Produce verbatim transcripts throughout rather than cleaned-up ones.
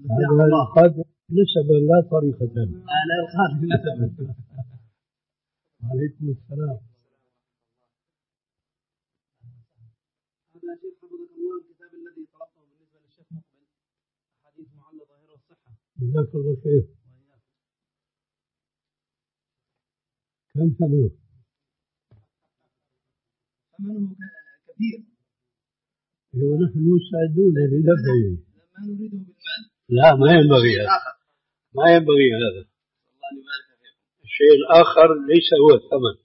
هذا القادم نسبا لا طريقة. لا القادم نسبا. عليكم السلام. هذا شيخ حفظك الله الكتاب الذي طلبته بالنسبة للشيخ مقبل أحاديث معلة ظاهرة الصحة. جزاك الله خير. كم ثمنه؟ ثمنه كثير. ونحن مستعدون لدفعه. ما نريده بالمال. لا ما ينبغي هذا. ما ينبغي هذا. الله يبارك فيكم. الشيء الآخر ليس هو الثمن.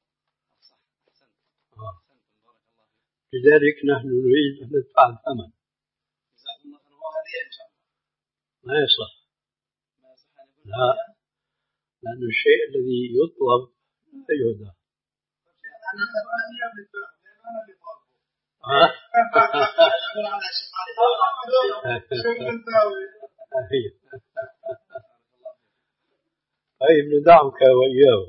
آه. لذلك نحن نريد أن ندفع الثمن. جزاكم الله خير. هو هدية إن شاء الله. ما يصح. لا، لأن الشيء الذي يطلب لا يهدى. طيب ندعك وإياه.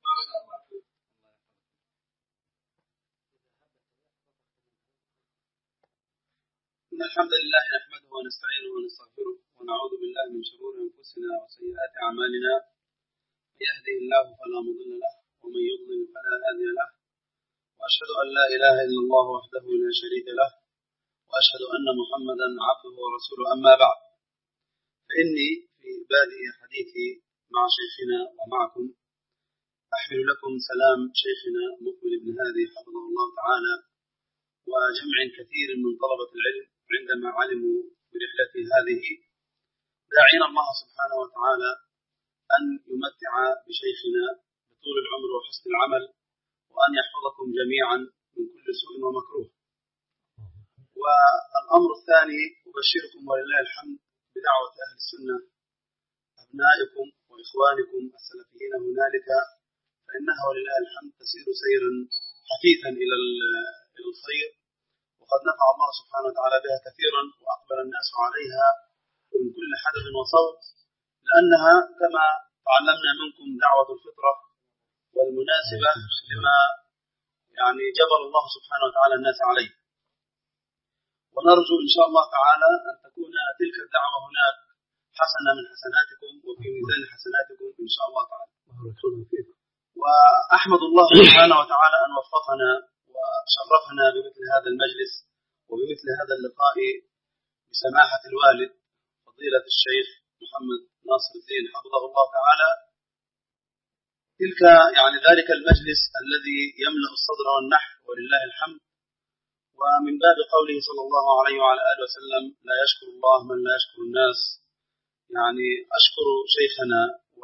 إن الحمد لله نحمده ونستعينه ونستغفره ونعوذ بالله من شرور أنفسنا وسيئات أعمالنا. يهده الله فلا مضل له ومن يضلل فلا هادي له. وأشهد أن لا إله إلا الله وحده لا شريك له وأشهد أن محمدا عبده ورسوله. أما بعد، فإني في بادئ حديثي مع شيخنا ومعكم أحمل لكم سلام شيخنا مقبل بن هادي حفظه الله تعالى وجمع كثير من طلبة العلم عندما علموا برحلته هذه، داعين الله سبحانه وتعالى أن يمتع بشيخنا بطول العمر وحسن العمل، وأن يحفظكم جميعا من كل سوء ومكروه. والأمر الثاني، أبشركم ولله الحمد بدعوة أهل السنة أبنائكم وإخوانكم السلفيين هنالك، فإنها ولله الحمد تسير سيرا حثيثا إلى الخير، وقد نفع الله سبحانه وتعالى بها كثيرا وأقبل الناس عليها من كل حدث وصوت، لأنها كما تعلمنا منكم دعوة الفطرة والمناسبة لما يعني جبر الله سبحانه وتعالى الناس عليه. ونرجو إن شاء الله تعالى أن تكون تلك الدعوة هناك حسنة من حسناتكم وفي ميزان حسناتكم إن شاء الله تعالى. وأحمد الله سبحانه وتعالى أن وفقنا وشرفنا بمثل هذا المجلس وبمثل هذا اللقاء بسماحة الوالد فضيلة الشيخ محمد ناصر الدين حفظه الله تعالى. تلك يعني ذلك المجلس الذي يملأ الصدر والنحر ولله الحمد. ومن باب قوله صلى الله عليه وعلى آله وسلم: لا يشكر الله من لا يشكر الناس. يعني أشكر شيخنا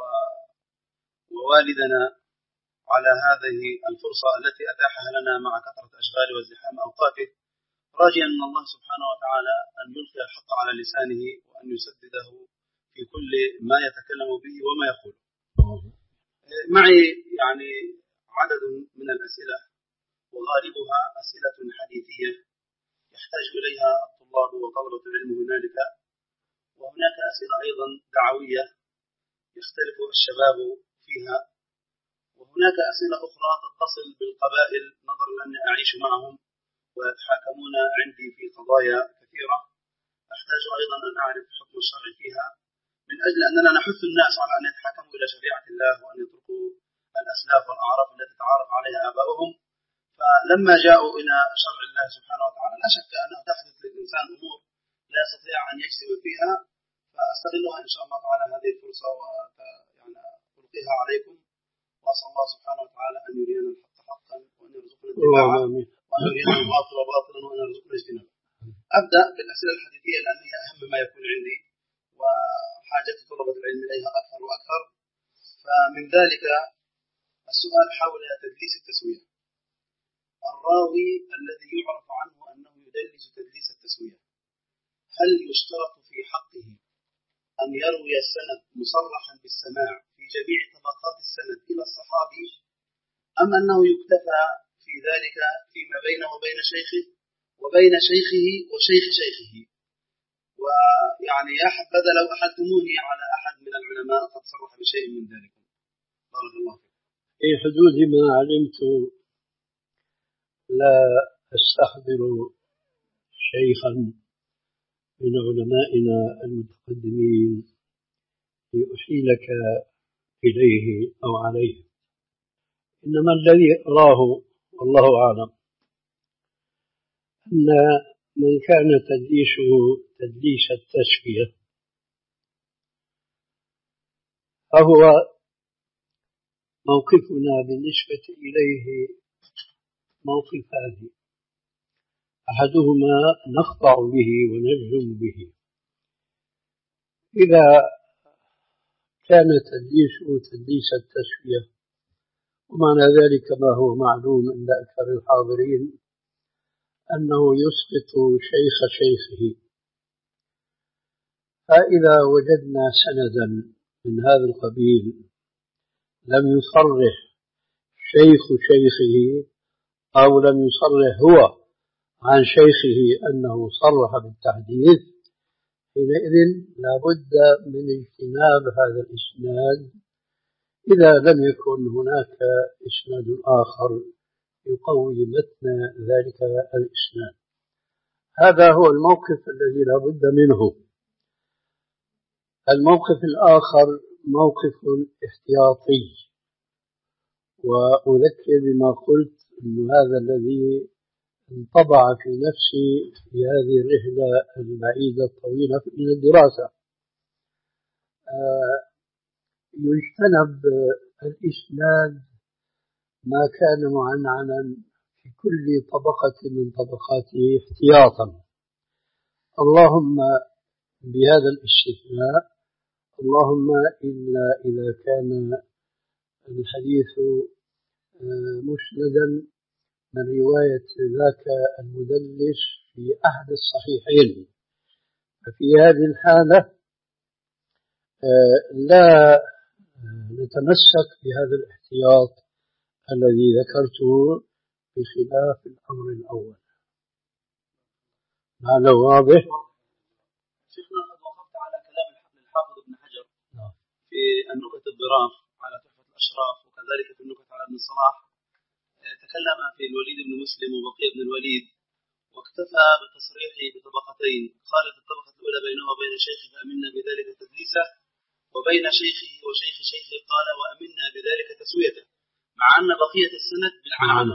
ووالدنا على هذه الفرصة التي أتاحها لنا مع كثرة أشغال وازدحام أوقاته، راجيا من الله سبحانه وتعالى أن يلقي الحق على لسانه وأن يسدده في كل ما يتكلم به وما يقول. معي يعني عدد من الأسئلة، وغالبها أسئلة حديثية يحتاج إليها الطلاب وطلبة العلم هنالك، وهناك أسئلة أيضا دعوية يختلف الشباب فيها، وهناك أسئلة أخرى تتصل بالقبائل نظرا لأني أعيش معهم ويتحاكمون عندي في قضايا كثيرة، أحتاج أيضا أن أعرف حكم الشرع فيها، من أجل أننا نحث الناس على أن يتحاكموا إلى شريعة الله وأن يتركوا الأسلاف والأعراف التي تعارف عليها آباؤهم. فلما جاءوا إلى شرع الله سبحانه وتعالى لا شك أنه تحدث للإنسان أمور لا يستطيع أن يجزم فيها، فأستغلها إن شاء الله تعالى هذه الفرصة ويعني ألقيها عليكم، وأسأل الله سبحانه وتعالى أن يرينا الحق حقا وأن يرزقنا اتباعه، وأن يرينا الباطل باطلا وأن يرزقنا اجتنابه. أبدأ بالأسئلة الحديثية لأن هي أهم ما يكون عندي وحاجة طلبة العلم إليها أكثر وأكثر. فمن ذلك السؤال حول تدليس التسوية. الراوي الذي يعرف عنه أنه يدلس تدليس التسوية، هل يشترط في حقه أن يروي السند مصرحا بالسماع في جميع طبقات السند إلى الصحابي، أم أنه يكتفى في ذلك فيما بينه وبين شيخه وبين شيخه وشيخ شيخه؟ ويعني يا حبذا لو أحدتموني على أحد من العلماء قد صرح بشيء من ذلك. بارك الله فيك. في حدود ما علمت لا أستحضر شيخا من علمائنا المتقدمين لأحيلك إليه أو عليه. إنما الذي أراه والله أعلم أن من كان تدليشه تدليس التسوية فهو موقفنا بالنسبة إليه موقفان: أحدهما نخضع به ونجزم به. إذا كان تدليسه تدليس التسوية، ومعنى ذلك ما هو معلوم عند أكثر الحاضرين أنه يسقط شيخ شيخه، فإذا وجدنا سندا من هذا القبيل لم يصرح شيخ شيخه أو لم يصرح هو عن شيخه أنه صرح بالتحديث، حينئذ لا بد من اجتناب هذا الإسناد إذا لم يكن هناك إسناد آخر يقوي متن ذلك الإسناد. هذا هو الموقف الذي لا بد منه. الموقف الآخر موقف احتياطي، وأذكر بما قلت أن هذا الذي انطبع في نفسي في هذه الرحلة البعيدة الطويلة من الدراسة. يجتنب الإسناد ما كان معنعنا في كل طبقة من طبقاته احتياطا، اللهم بهذا الاستثناء، اللهم إلا إذا كان الحديث مسندا من رواية ذاك المدلس في أحد الصحيحين، ففي هذه الحالة لا نتمسك بهذا الاحتياط الذي ذكرته بخلاف الأمر الأول. هذا واضح؟ شيخنا قد وقفت على كلام الحافظ ابن حجر في النكت الظراف على تحفة الأشراف، وكذلك في النكت على ابن صلاح. تكلم في الوليد بن مسلم وبقية بن الوليد، واكتفى بالتصريح بطبقتين. قال في الطبقة الأولى بينه وبين شيخه فأمنا بذلك تدليسه، وبين شيخه وشيخ شيخه قال وأمنا بذلك تسويته، مع أن بقية السند بالعنعنة.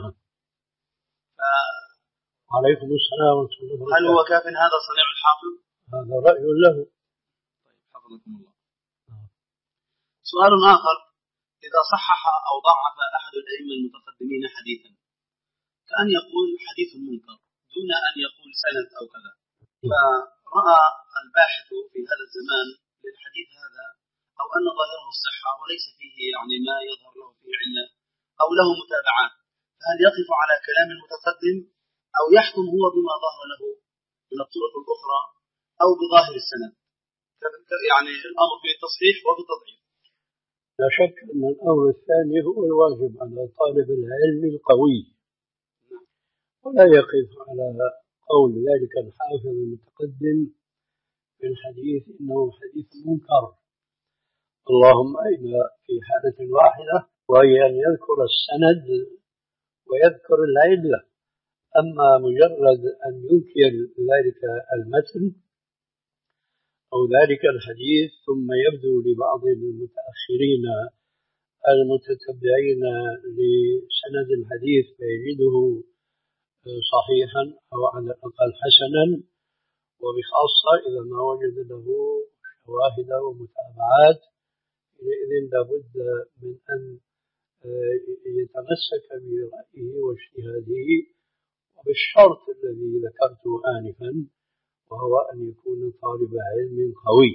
عليكم السلام ورحمة الله وبركاته. هل هو كاف هذا صنيع الحافظ؟ هذا رأي له. طيب حفظكم الله. سؤال آخر: إذا صحح أو ضعف أحد الأئمة المتقدمين حديثا، كأن يقول حديث منكر دون أن يقول سند أو كذا، فرأى الباحث في هذا الزمان للحديث هذا أو أن ظاهره الصحة وليس فيه يعني ما يظهر له فيه علة أو له متابعات، هل يقف على كلام المتقدم أو يحكم هو بما ظهر له من الطرق الأخرى أو بظاهر السند؟ يعني الأمر في التصحيح وفي التضعيف. لا شك أن الأمر الثاني هو الواجب على طالب العلم القوي، ولا يقف على قول ذلك الحافظ المتقدم في الحديث إنه حديث منكر، اللهم إلا في حالة واحدة وهي أن يذكر السند ويذكر العلة. أما مجرد أن ينكر ذلك المتن أو ذلك الحديث ثم يبدو لبعض المتأخرين المتتبعين لسند الحديث فيجده صحيحا أو على الأقل حسنا، وبخاصة إذا ما وجد له شواهد ومتابعات، إذن لابد من أن يتمسك برأيه واجتهاده وبالشرط الذي ذكرته آنفا، وهو أن يكون طالب علم قوي.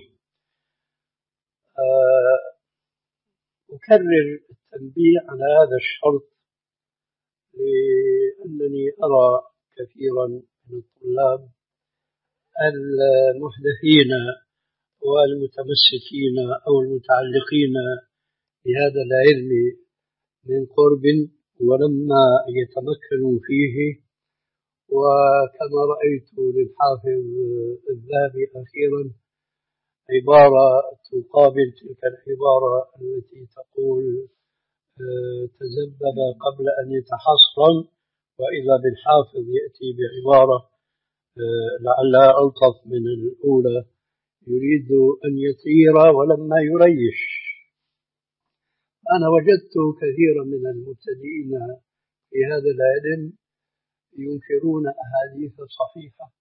أكرر التنبيه على هذا الشرط لأنني أرى كثيرا من الطلاب المحدثين والمتمسكين أو المتعلقين بهذا العلم من قرب ولما يتمكنوا فيه، وكما رأيت للحافظ الذهبي أخيرا عبارة تقابل تلك العبارة التي تقول تذبذب قبل أن يتحصن، وإذا بالحافظ يأتي بعبارة لعلها ألطف من الأولى، يريد أن يطير ولما يريش. أنا وجدت كثيرا من المبتدئين في هذا العلم ينكرون أحاديث صحيحة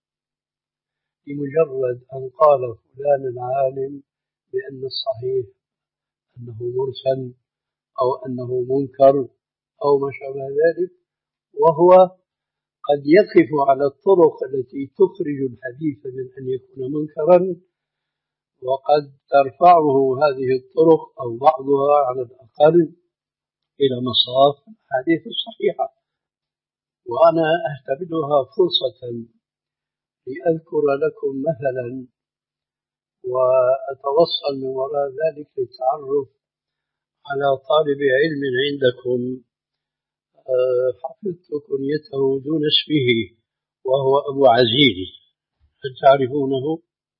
لمجرد أن قال فلان العالم بأن الصحيح أنه مرسل أو أنه منكر أو ما شابه ذلك، وهو قد يقف على الطرق التي تخرج الحديث من أن يكون منكرا، وقد ترفعه هذه الطرق أو بعضها على الأقل إلى مصاف الحديث الصحيحة. وأنا أعتبرها فرصة لأذكر لكم مثلا وأتوصل من وراء ذلك للتعرف على طالب علم عندكم حفظت كنيته دون اسمه، وهو أبو عزيز. هل تعرفونه؟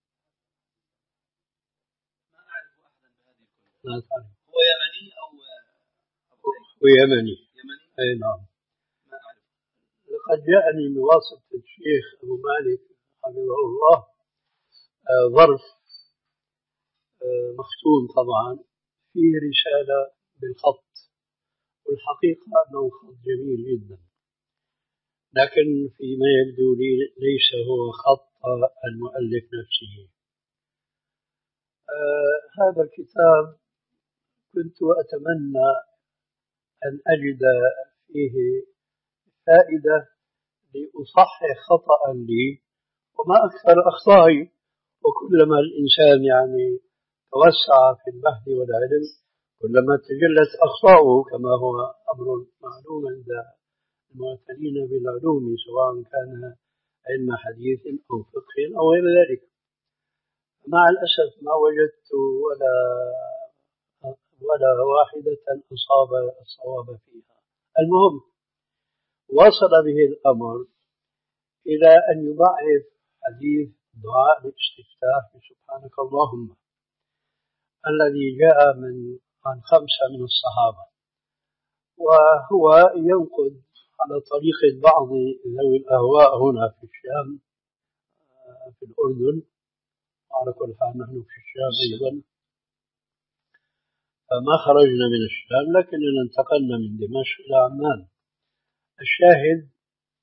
ما أعرف أحدا بهذه الكنية. لا تعرف. هو يمني أو هو يمني؟ يمني. أي نعم. ما أعرف. لقد جاءني بواسطة الشيخ أبو مالك حفظه الله ظرف مختوم طبعا فيه رسالة بالخط، والحقيقة أنه خط جميل جدا، لكن فيما يبدو لي ليس هو خط المؤلف نفسه. آه هذا الكتاب كنت أتمنى أن أجد فيه فائدة لأصحح خطأ لي، وما أكثر أخطائي. وكلما الإنسان يعني توسع في البحث والعلم كلما تجلت أخطاؤه، كما هو أمر معلوم عند المعتنين بالعلوم سواء كان علم حديث أو فقه أو غير ذلك. مع الأسف ما وجدت ولا ولا واحدة أصاب الصواب فيها. المهم وصل به الأمر إلى أن يضعف حديث دعاء الاستفتاح بسبحانك اللهم الذي جاء من عن خمسة من الصحابة، وهو ينقد على طريقة بعض ذوي الأهواء هنا في الشام في الأردن، وعلى كل حال نحن في الشام أيضا، فما خرجنا من الشام لكننا انتقلنا من دمشق إلى عمان. الشاهد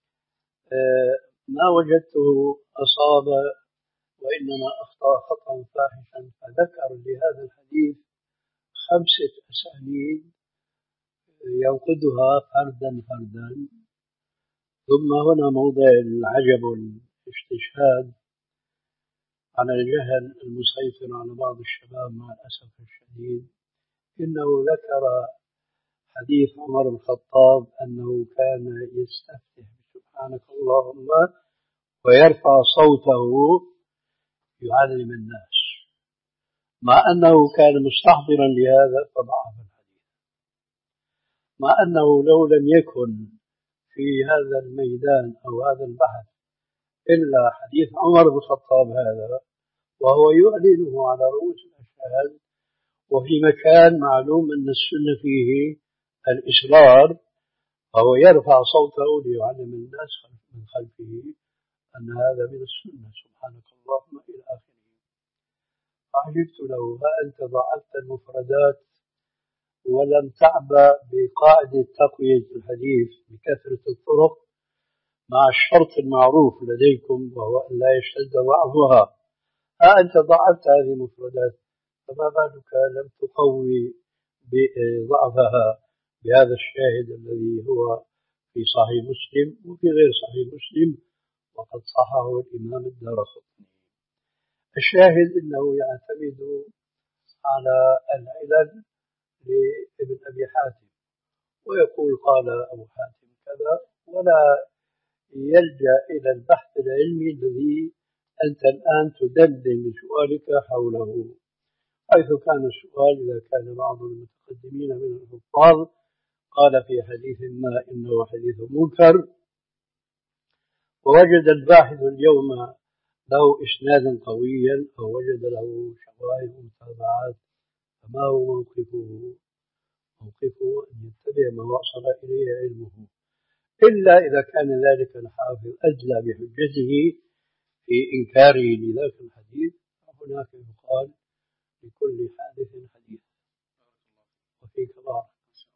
ما وجدته أصاب وإنما أخطأ خطأ فاحشا، فذكر لهذا الحديث خمسة أسانيد ينقدها فردا فردا. ثم هنا موضع العجب والاستشهاد على الجهل المسيطر على بعض الشباب مع الأسف الشديد، إنه ذكر حديث عمر الخطاب أنه كان يستفتح سبحانك اللهم ويرفع صوته يعلم الناس، مع أنه كان مستحضرا لهذا فضعف الحديث، مع أنه لو لم يكن في هذا الميدان أو هذا البحث إلا حديث عمر بن الخطاب هذا، وهو يعلنه على رؤوس الأشهاد وفي مكان معلوم أن السنة فيه الإصرار، فهو يرفع صوته ليعلم الناس من خلفه أن هذا من السنة سبحانك اللهم إلى آخره. فعجبت له، ها أنت ضعفت المفردات ولم تعبأ بقاعدة تقوية الحديث بكثرة الطرق مع الشرط المعروف لديكم وهو أن لا يشتد ضعفها. ها أنت ضعفت هذه المفردات، فما بالك لم تقوي بضعفها بهذا الشاهد الذي هو في صحيح مسلم وفي غير صحيح مسلم وقد صححه الإمام الدارقطني. الشاهد أنه يعتمد على العلل لابن أبي حاتم ويقول قال أبو حاتم كذا، ولا يلجأ إلى البحث العلمي الذي أنت الآن تدندن بسؤالك حوله، حيث كان السؤال إذا كان بعض المتقدمين من الحفاظ قال في حديث ما إنه حديث منكر، ووجد الباحث اليوم له إسنادا قويا أو وجد له شواهد ومتابعات، فما هو موقفه؟ موقفه أن يتبع ما وصل إليه علمه، إلا إذا كان ذلك الحافظ أدلى بحجته في إنكاره لذاك الحديث، هناك يقال لكل حادث حديث. وفيك بارك.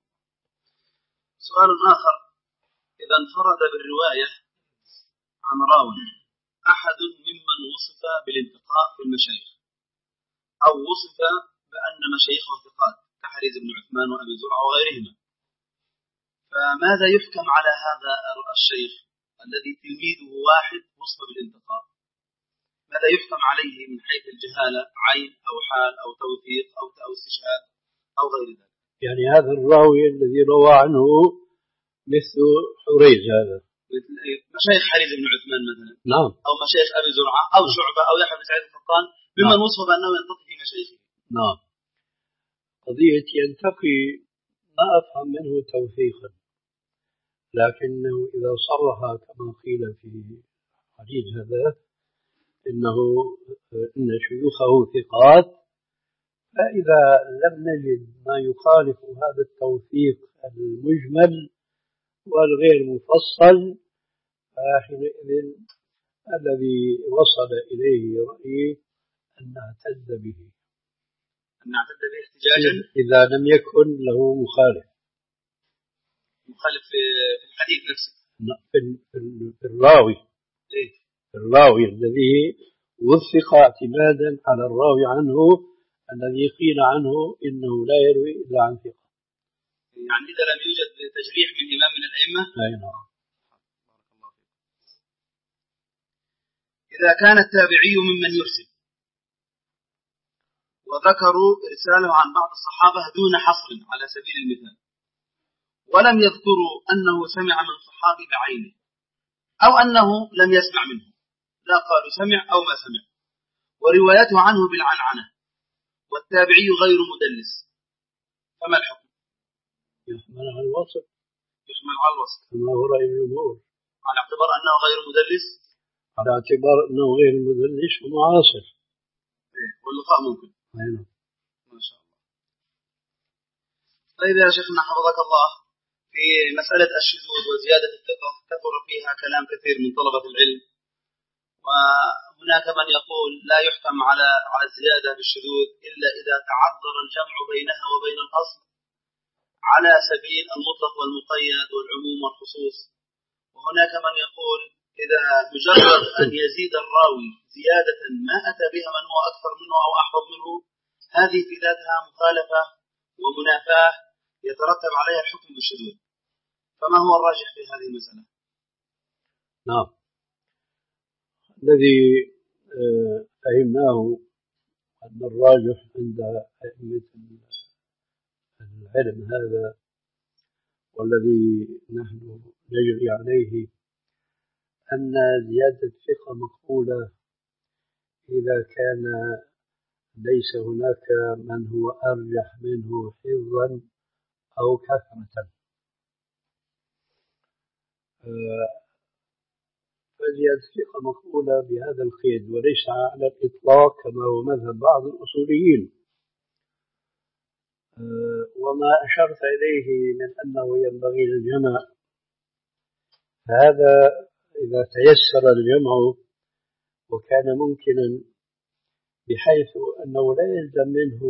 سؤال آخر: إذا انفرد بالرواية عن راوي أحد ممن وصف بالانتقاء في المشايخ، أو وصف بأن مشايخه ثقات كحريز بن عثمان وأبي زرعة وغيرهما، فماذا يحكم على هذا الشيخ الذي تلميذه واحد وصف بالانتقاء؟ ماذا يحكم عليه من حيث الجهالة، عين أو حال أو توثيق أو أو استشهاد أو غير ذلك؟ يعني هذا الراوي الذي روى عنه مثل حريز، هذا مشايخ حريز بن عثمان مثلا، نعم، أو مشايخ أبي زرعة أو شعبة أو يحيى بن سعيد القطان، ممن نعم. وصف بأنه ينتقي في مشايخه. نعم. قضية ينتقي ما أفهم منه توثيقا، لكنه إذا صرح كما قيل في حديث هذا إنه إن شيوخه ثقات، فإذا لم نجد ما يخالف هذا التوثيق المجمل والغير مفصل، فحينئذ الذي وصل إليه رأيي أن نعتد به، أن نعتد به احتجاجا إذا لم يكن له مخالف مخالف في الحديث نفسه، في الراوي إيه؟ الراوي الذي وثق اعتمادا على الراوي عنه الذي قيل عنه إنه لا يروي إلا عن ثقة. يعني إذا لم يوجد تجريح من إمام من الأئمة. أي نعم. إذا كان التابعي ممن يرسل وذكروا إرساله عن بعض الصحابة دون حصر على سبيل المثال، ولم يذكروا أنه سمع من صحابي بعينه أو أنه لم يسمع منه، لا قالوا سمع أو ما سمع، وروايته عنه بالعنعنة، والتابعي غير مدلس، فما الحكم؟ يحمل على الوصف، يحمل على الوصف كما هو رأي الجمهور، على اعتبار أنه غير مدلس، على اعتبار أنه غير مدلس ومعاصر. إيه؟ واللقاء ممكن. أيوة. ما شاء الله. طيب يا شيخنا حفظك الله، في مسألة الشذوذ وزيادة الثقة كثر فيها كلام كثير من طلبة العلم، وهناك من يقول لا يحكم على على الزيادة بالشذوذ إلا إذا تعذر الجمع بينها وبين الأصل على سبيل المطلق والمقيد والعموم والخصوص، وهناك من يقول إذا مجرد أن يزيد الراوي زيادة ما أتى بها من هو أكثر منه أو أحفظ منه، هذه في ذاتها مخالفة ومنافاة يترتب عليها الحكم بالشذوذ، فما هو الراجح في هذه المسألة؟ نعم. الذي فهمناه أن الراجح عند أئمة العلم هذا والذي نحن نجري عليه أن زيادة الثقة مقبولة إذا كان ليس هناك من هو أرجح منه حفظا أو كثرة، فزيادة الثقة مقبولة بهذا القيد، وليس على الإطلاق كما هو مذهب بعض الأصوليين. وما أشرت إليه من أنه ينبغي الجمع، فهذا إذا تيسر الجمع وكان ممكنا بحيث أنه لا يلزم منه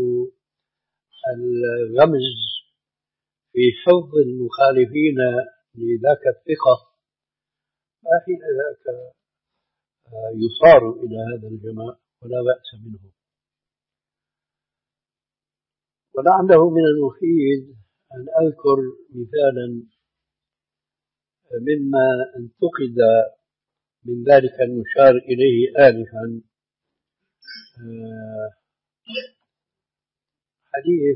الغمز في حفظ المخالفين لذاك الثقة، فحين ذاك يصار إلى هذا الجمع ولا بأس منه. ولعله من المفيد أن أذكر مثالا مما انتقد من ذلك المشار إليه آنفا، حديث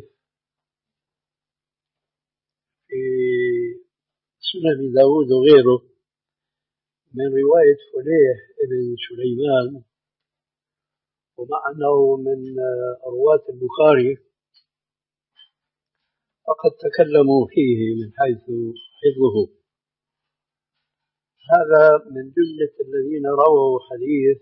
في سنن داود وغيره من رواية فليح ابن سليمان، ومع أنه من رواة البخاري، فقد تكلموا فيه من حيث حفظه. هذا من جملة الذين رووا حديث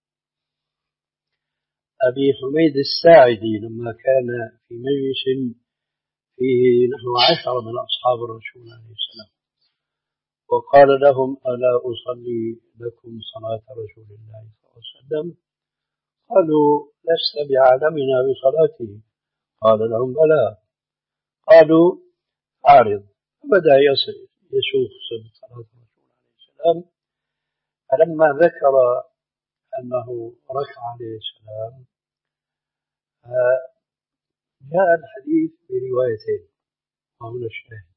أبي حميد الساعدي لما كان في مجلس فيه نحو عشرة من أصحاب الرسول عليه السلام، وقال لهم: ألا أصلي لكم صلاة رسول الله صلى الله عليه وسلم؟ قالوا لست بعالمنا بصلاته. قال لهم بلى. قالوا عارض. فبدأ يسوق صلاة الرسول عليه السلام. فلما ذكر أنه ركع عليه السلام جاء الحديث بروايتين وهنا الشاهد.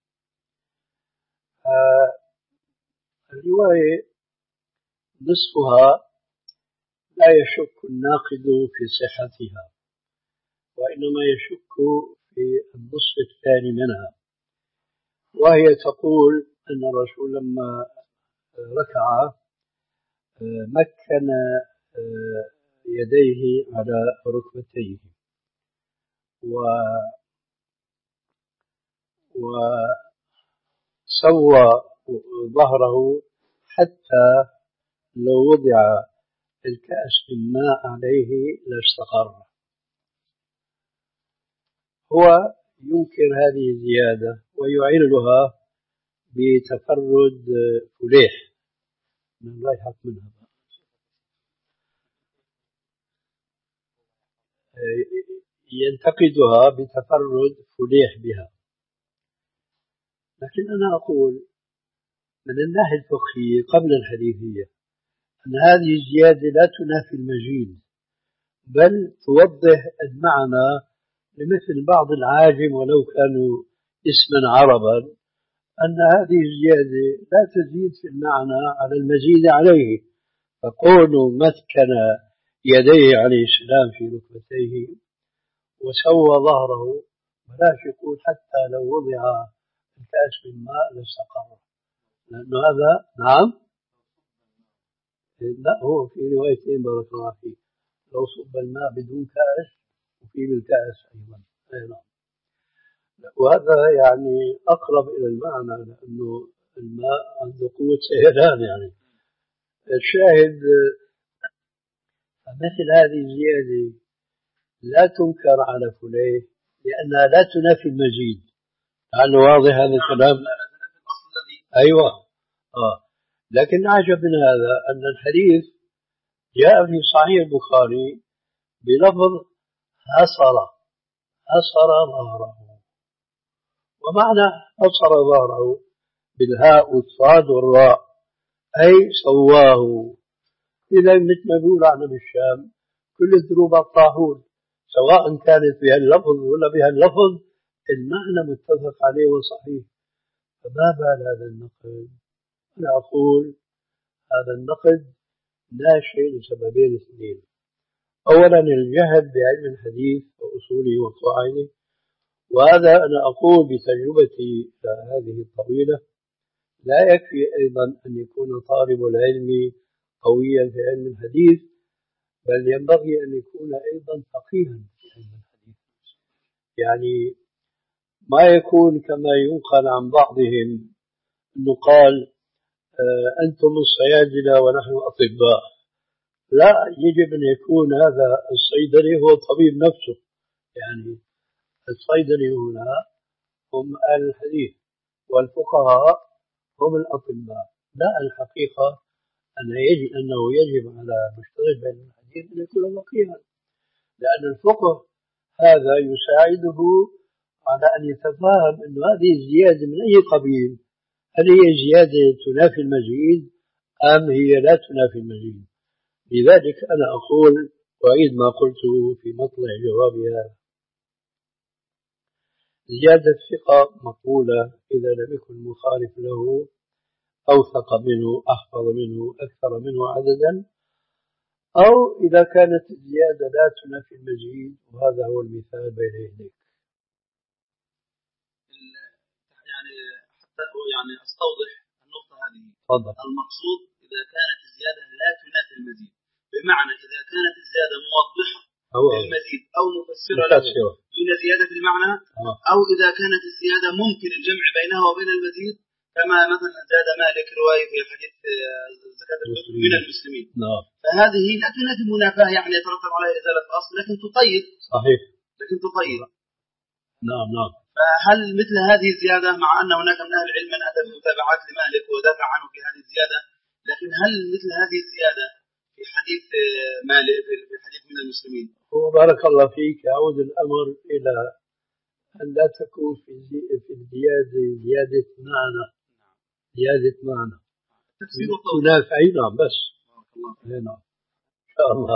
الرواية نصفها لا يشك الناقد في صحتها، وإنما يشك في النصف الثاني منها، وهي تقول أن الرسول لما ركع مكن يديه على ركبتيه وسوى ظهره حتى لو وضع الكأس من ماء عليه لاستقر. هو ينكر هذه الزيادة ويعلها بتفرد فليح من ريحة منها، ينتقدها بتفرد فليح بها. لكن أنا أقول من الناحية الفقهية قبل الحديثية أن هذه الزيادة لا تنافي المزيد، بل توضح المعنى لمثل بعض العاجم ولو كانوا اسما عربا، أن هذه الزيادة لا تزيد في المعنى على المزيد عليه. فقولوا مكن يديه عليه السلام في ركبتيه وسوى ظهره، بلاش يقول حتى لو وضع الكأس من ماء لاستقر، لأنه هذا نعم لا، هو في روايتين بارك الله فيك، لو صب الماء بدون كأس وفي بالكأس أيضا. نعم. وهذا يعني أقرب إلى المعنى، لأنه الماء عنده قوة سيلان. يعني الشاهد مثل هذه الزيادة لا تنكر على فليه لأنها لا تنافي المزيد. لعله واضح هذا الكلام. أيوة. آه. لكن العجب من هذا أن الحديث جاء في صحيح البخاري بلفظ حصر حصر ظهره، ومعنى حصر ظهره بالهاء والصاد والراء أي سواه. إذا مثل ما بيقول عنا بالشام كل الذنوب الطاهور، سواء كانت بها اللفظ ولا بها اللفظ المعنى متفق عليه وصحيح. فما بال هذا النقد؟ أنا أقول هذا النقد ناشئ لسببين اثنين. أولا الجهل بعلم الحديث وأصوله وقواعده، وهذا أنا أقول بتجربتي هذه الطويلة لا يكفي أيضا أن يكون طالب العلم قويا في علم الحديث، بل ينبغي أن يكون أيضا فقيها في علم الحديث. يعني ما يكون كما ينقل عن بعضهم أنه قال أنتم الصيادلة ونحن أطباء. لا، يجب أن يكون هذا الصيدلي هو الطبيب نفسه. يعني الصيدلي هنا هم أهل الحديث والفقهاء هم الأطباء. لا، الحقيقة أن يجب أنه يجب على مشترك بين الحديث أن يكون فقيها، لأن الفقه هذا يساعده على أن يتفهم أن هذه الزيادة من أي قبيل، هل هي زيادة تنافي المزيد أم هي لا تنافي المزيد. لذلك أنا أقول وأعيد ما قلته في مطلع جوابها: زيادة الثقة مقبولة إذا لم يكن مخالف له أوثق منه أحفظ منه أكثر منه عددا، أو إذا كانت الزيادة لا تنافي المزيد، وهذا هو المثال بين يديك. يعني حتى يعني أستوضح النقطة هذه. فضل. المقصود إذا كانت الزيادة لا تنافي المزيد، بمعنى إذا كانت الزيادة موضحة للمزيد أو مفسرة له دون زيادة في المعنى، أو إذا كانت الزيادة ممكن الجمع بينها وبين المزيد، كما مثلا زاد مالك رواية في حديث زكاة الفطر من المسلمين. نعم. فهذه لا تنافي منافاة يعني يترتب عليها إزالة أصل، لكن تقيد. صحيح. لكن تقيد. نعم نعم. فهل مثل هذه الزيادة، مع أن هناك من أهل العلم من أتى بمتابعات لمالك ودافع عنه في هذه الزيادة، لكن هل مثل هذه الزيادة في حديث مالك في حديث من المسلمين؟ هو بارك الله فيك يعود الأمر إلى أن لا تكون في في الزيادة زيادة معنى زيادة معنى تنافع أي نعم بس نعم إن شاء الله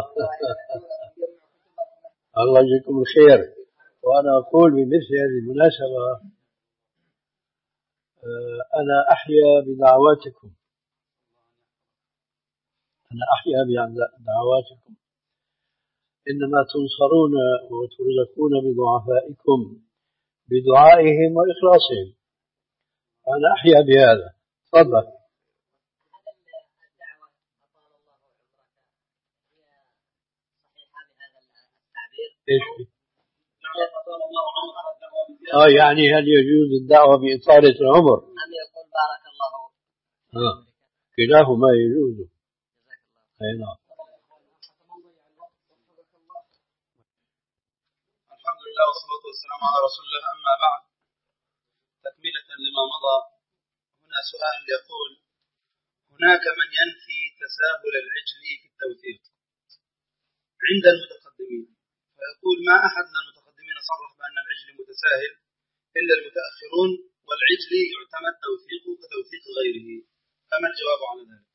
الله يجزيكم الخير. وأنا أقول بمثل هذه المناسبة أنا أحيا بدعواتكم أنا أحيا بدعواتكم إنما تنصرون وترزقون بضعفائكم بدعائهم وإخلاصهم. أنا أحيا بهذا. تفضل. إيش؟ آه يعني هل يجوز الدعوة بإطالة العمر؟ أم يقول بارك الله آه كلاهما يجوز. أي نعم. الحمد لله والصلاة والسلام على رسول الله. أما بعد، تكملة لما مضى، هنا سؤال يقول: هناك من ينفي تساهل العجل في التوثيق عند المتقدمين، فيقول ما أحد من المتقدمين صرح بأن العجل متساهل إلا المتأخرون، والعجل يعتمد توثيقه كتوثيق غيره، فما الجواب على ذلك؟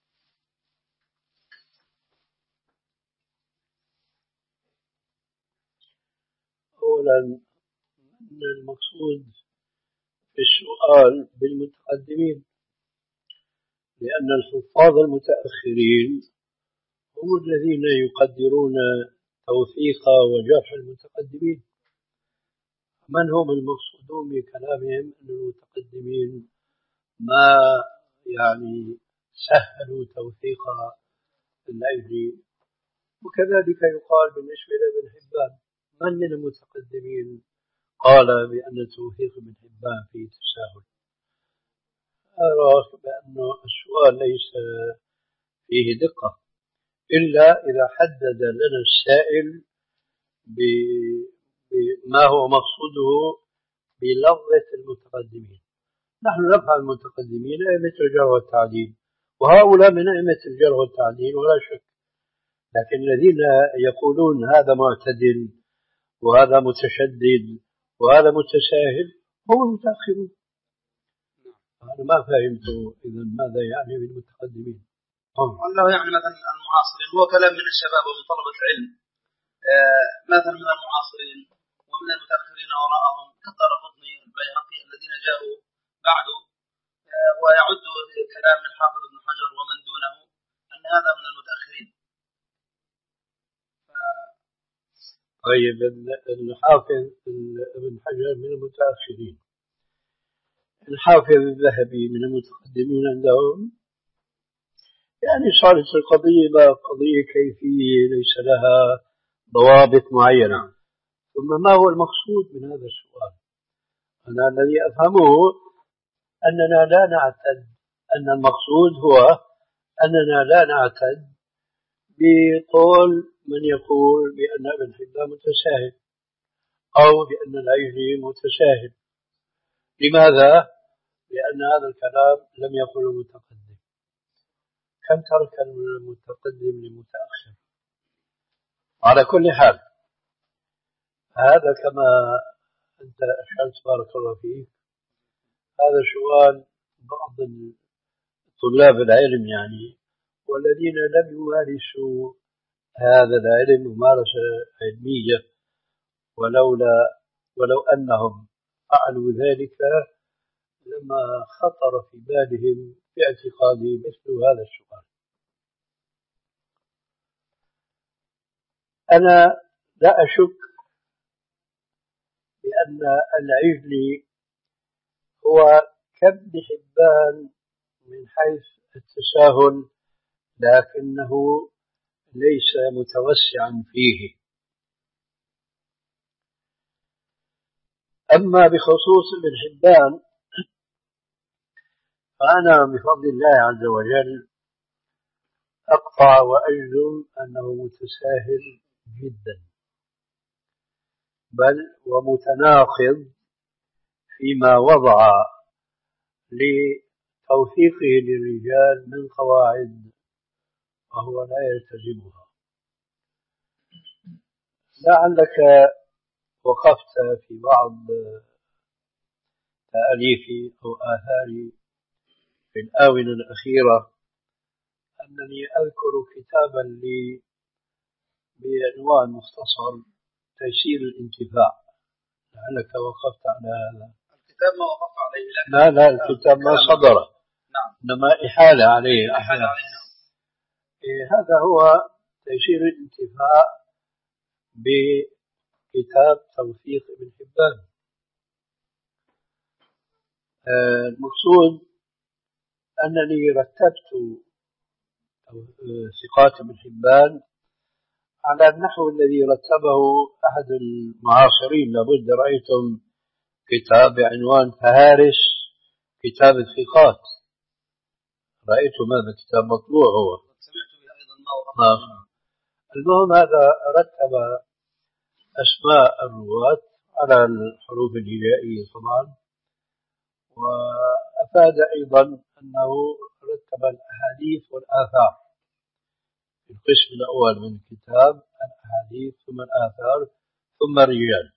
أولا أن المقصود في السؤال بالمتقدمين، لأن الحفاظ المتأخرين هم الذين يقدرون توثيق وجرح المتقدمين. من هم المقصودون بكلامهم أن المتقدمين ما يعني سهلوا توثيق العجل. وكذلك يقال بالنسبة لابن حبان، من من المتقدمين قال بأن توثيق ابن حبان فيه تساهل؟ أرى بأن السؤال ليس فيه دقة إلا إذا حدد لنا السائل بما هو مقصوده بلفظة المتقدمين. نحن نفعل المتقدمين أئمة الجرح والتعديل، وهؤلاء من أئمة الجرح والتعديل ولا شك، لكن الذين يقولون هذا معتدل وهذا متشدد وهذا متساهل هم المتأخرون. أنا ما فهمت إذا ماذا يعني بالمتقدمين. والله يعني مثلا المعاصرين، هو كلام من الشباب ومن طلبة العلم، آه مثلا من المعاصرين ومن المتأخرين وراءهم كالدارقطني البيهقي الذين جاءوا بعده، آه ويعد كلام من حافظ ابن حجر ومن دونه أن هذا من المتأخرين. طيب الحافظ ابن حجر من المتأخرين، الحافظ الذهبي من المتقدمين عندهم. يعني صارت القضية قضية كيفية ليس لها ضوابط معينة. ثم ما هو المقصود من هذا السؤال؟ أنا الذي أفهمه أننا لا نعتد، أن المقصود هو أننا لا نعتد بقول من يقول بأن ابن حبان متساهل أو بأن العجلي متساهل. لماذا؟ لأن هذا الكلام لم يقل المتقدم. كم ترك المتقدم للمتأخر؟ على كل حال هذا كما أنت أشرت بارك الله فيك، هذا سؤال بعض طلاب العلم يعني، والذين لم يمارسوا هذا العلم ممارسة علمية، ولولا ولو أنهم فعلوا ذلك لما خطر في بالهم في اعتقادي مثل هذا السؤال. أنا لا أشك بأن العجلي هو كابن حبان من حيث التساهل، لكنه ليس متوسعا فيه. أما بخصوص ابن حبان فأنا بفضل الله عز وجل أقطع وأجزم أنه متساهل جدا، بل ومتناقض فيما وضع لتوثيق توثيقه للرجال من قواعد وهو لا يلتزمها. لعلك وقفت في بعض تأليفي أو آثاري في الآونة الأخيرة أنني أذكر كتابا لي بعنوان مختصر تيسير الانتفاع. لعلك وقفت على هذا الكتاب. ما وقفت عليه لكن لا لا الكتاب ما صدر. نعم. إنما إحالة عليه إحالة عليه. إيه هذا هو تيسير الانتفاع بكتاب توثيق ابن حبان. آه المقصود أنني رتبت ثقات ابن حبان على النحو الذي رتبه أحد المعاصرين. لابد رأيتم كتاب بعنوان فهارس كتاب الثقات، رأيتم هذا كتاب مطبوع هو. سمعت به أيضا ما آه. المهم هذا رتب أسماء الرواة على الحروف الهجائية طبعا، وأفاد أيضا أنه رتب الأحاديث والآثار في القسم الأول من الكتاب، الأحاديث ثم الآثار ثم الرجال.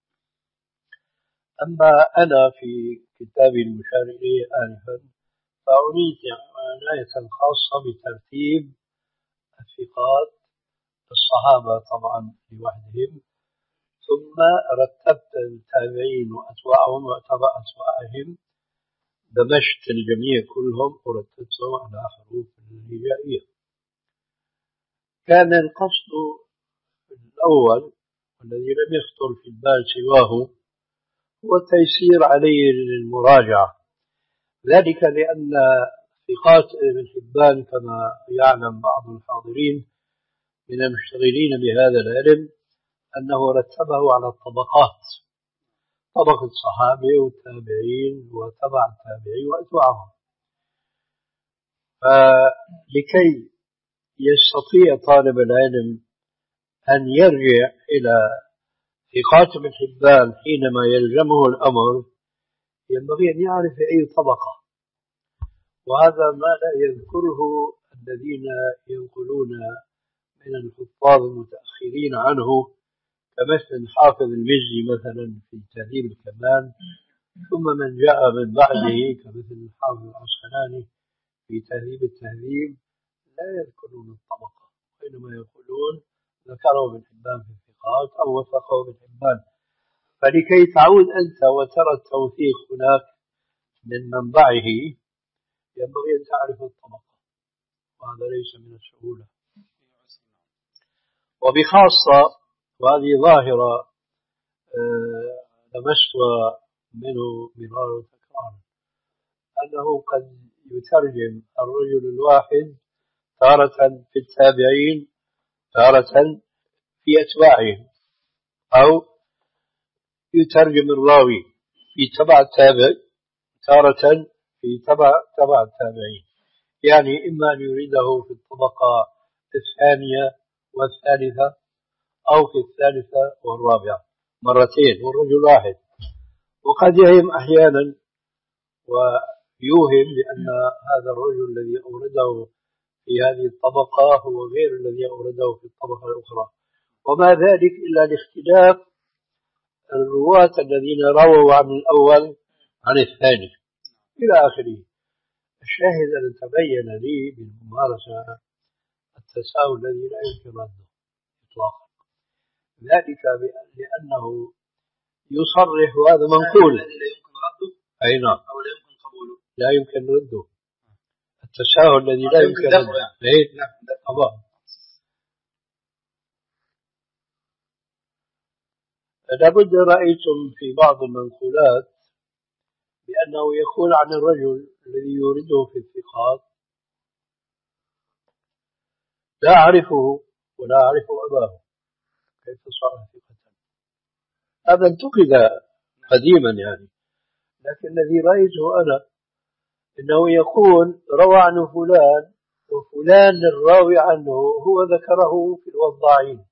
أما أنا في كتابي المشار إليه آنفا فأعنيت عناية خاصة بترتيب الثقات الصحابة طبعا لوحدهم، ثم رتبت التابعين وأتباعهم وأتباع أتباعهم، دمجت الجميع كلهم ورتبتهم على حروف الهجائية. كان القصد الأول والذي لم يخطر في البال سواه هو التيسير عليه للمراجعة، ذلك لأن ثقات ابن حبان كما يعلم بعض الحاضرين من المشتغلين بهذا العلم أنه رتبه على الطبقات، طبقة الصحابة والتابعين وتبع التابعين وأتباعهم. فلكي يستطيع طالب العلم أن يرجع إلى ثقات ابن حبان حينما يلزمه الأمر ينبغي أن يعرف أي طبقة، وهذا ما لا يذكره الذين ينقلون من الحفاظ المتأخرين عنه كمثل حافظ المزي مثلا في تهذيب الكمال، ثم من جاء من بعده كمثل الحافظ العسقلاني في تهذيب التهذيب لا يذكرون الطبقة، وإنما يقولون ذكره ابن حبان في الثقات أو وثقه ابن حبان. فلكي تعود أنت وترى التوثيق هناك من منبعه ينبغي أن تعرف الطبقة، وهذا ليس من السهولة. وبخاصة وهذه ظاهرة لمسوا منه مرارا وتكرارا أنه قد يترجم الرجل الواحد تارة في التابعين تارة في أتباعهم، أو يترجم الراوي في تبع التابع تارة في تبع تبع التابعين، يعني إما أن يريده في الطبقة الثانية والثالثة أو في الثالثة والرابعة مرتين والرجل واحد. وقد يهم أحيانا ويوهم بأن هذا الرجل الذي أورده في هذه الطبقة هو غير الذي أورده في الطبقة الأخرى، وما ذلك إلا لاختلاف الرواة الذين رووا عن الأول عن الثاني إلى آخره. الشاهد أن تبين لي بالممارسة التساهل الذي لا يمكن رده إطلاقا، ذلك لأنه يصرح وهذا منقول الذي لا يمكن رده أي نعم أو لا يمكن قبوله، لا يمكن رده، التساهل الذي لا يمكن رده يعني. طبعا. لابد رأيتم في بعض المنقولات بأنه يقول عن الرجل الذي يورده في الثقات لا أعرفه ولا أعرف أباه كيف صار ثقة. هذا انتقد قديما يعني، لكن الذي رأيته أنا إنه يقول روى عنه فلان وفلان الراوي عنه هو ذكره في الوضاعين.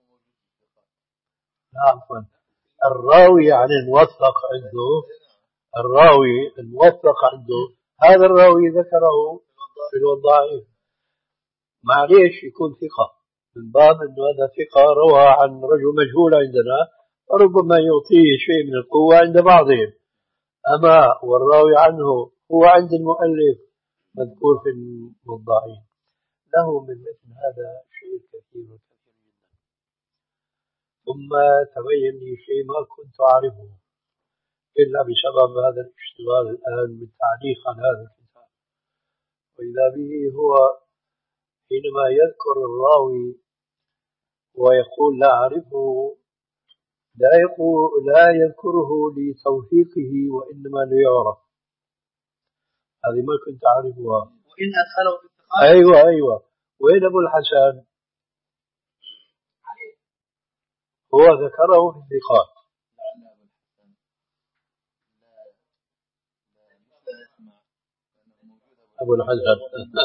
لا عفوا، الراوي عن الموثق عنده الراوي الموثق عنده هذا الراوي ذكره في الوضائف، معليش يكون ثقة من باب أنه هذا ثقة روى عن رجل مجهول عندنا، فربما يعطيه شيء من القوة عند بعضهم. أما والراوي عنه هو عند المؤلف مذكور في الوضائف، له من مثل هذا شيء كثير وكثير جدا. ثم تبين لي شيء ما كنت أعرفه إلا بسبب هذا الاشتغال الآن بالتعليق على هذا الكتاب، وإذا به هو حينما يذكر الراوي ويقول لا أعرفه لا يقول لا يذكره لتوثيقه وإنما ليعرف. هذه ما كنت أعرفها. وإن أدخله في الثقات. أيوة أيوة. وين أبو الحسن؟ هو ذكره في الثقات. أبو الحسن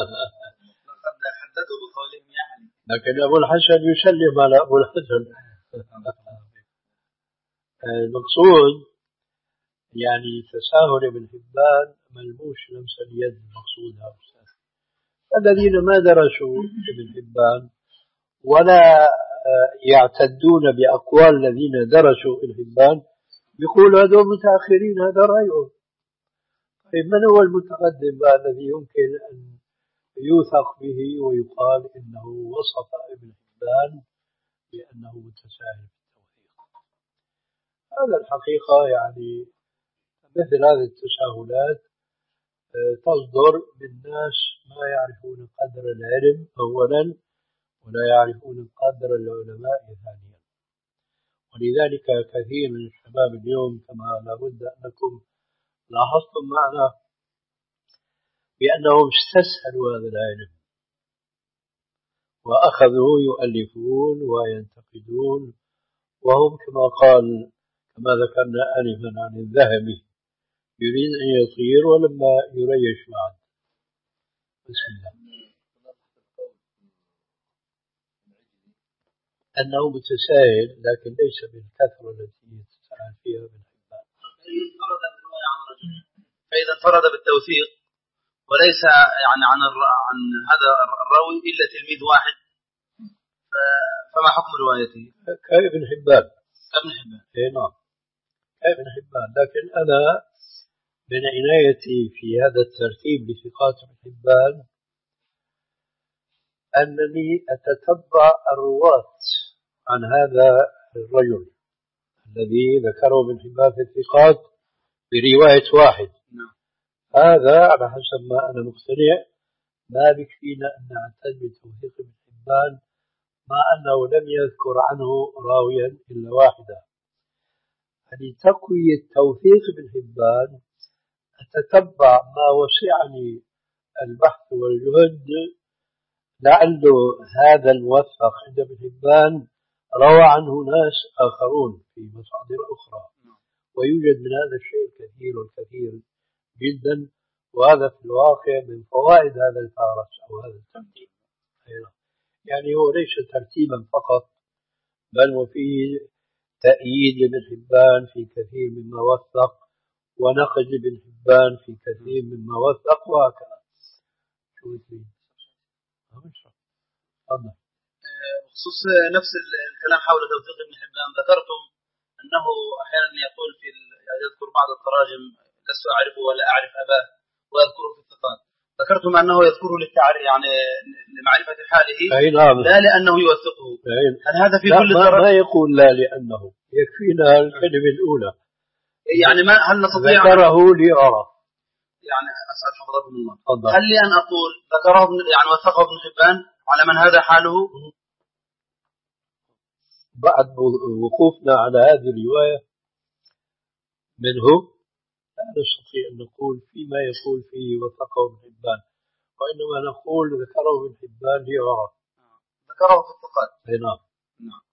حدثوا بقولهم يعني، لكن أبو الحسن يسلم على أبو الحسن. المقصود يعني تساهل ابن حبان ملموس لمس اليد. المقصود هذا الذين ما درسوا ابن حبان ولا يعتدون بأقوال الذين درسوا ابن حبان يقول هذول متأخرين، هذا رأيهم. طيب من هو المتقدم الذي يمكن أن يوثق به ويقال إنه وصف ابن حبان بأنه متساهل في التوثيق؟ هذا الحقيقة يعني مثل هذه التساهلات تصدر من ناس ما يعرفون قدر العلم أولا ولا يعرفون قدر العلماء ثانيا. ولذلك كثير من الشباب اليوم كما لابد أنكم لاحظتم معنا بأنهم استسهلوا هذا العلم وأخذوا يؤلفون وينتقدون، وهم كما قال كما ذكرنا آنفا عن الذهبي يريد أن يطير ولما يريش بعد. بسم الله. أنه متساهل لكن ليس بالكثرة التي يتساهل فيها ابن حبان. فإذا انفرد بالتوثيق وليس يعني عن عن هذا الراوي إلا تلميذ واحد فما حكم روايته؟ كابن حبان. ابن حبان. إيه نعم كابن حبان. لكن أنا من عنايتي في هذا الترتيب لثقات ابن حبان أنني أتتبع الرواة عن هذا الرجل الذي ذكره ابن حبان في الثقات برواية واحد. هذا على حسب ما أنا مقتنع ما بكفينا أن نعتد بتوثيق ابن حبان مع أنه لم يذكر عنه راويا إلا واحدا. لتقوية توثيق ابن حبان أتتبع ما وسعني البحث والجهد لعله هذا الموثق عند ابن حبان روى عنه ناس آخرون في مصادر أخرى، ويوجد من هذا الشيء الكثير والكثير جدا. وهذا في الواقع من فوائد هذا الفارس أو هذا الترتيب. يعني هو ليس ترتيبا فقط بل وفيه تأييد لابن حبان في كثير مما وثق ونقد لابن حبان في كثير مما وثق وهكذا. شو يصير؟ بخصوص نفس الكلام حول توثيق ابن حبان ذكرتم أنه أحيانا يقول في يذكر بعض التراجم لست أعرفه ولا أعرف أباه ويذكره في الثقات. ذكرتم أنه يذكره للتعريف يعني لمعرفة حاله لا لأنه يوثقه. هل هذا في كل ما, ما يقول لا لأنه يكفينا الكلمة الأولى يعني ما هل نستطيع ذكره ليعرف؟ يعني أسأل حفظكم الله فضل. هل لي أن أقول ذكره يعني وثقه ابن حبان على من هذا حاله؟ بعد وقوفنا على هذه الرواية منه لا نستطيع أن نقول فيما يقول فيه وثقه ابن حبان، وإنما نقول ذكره ابن حبان ليعرف. ذكره في الثقات. نعم. نعم.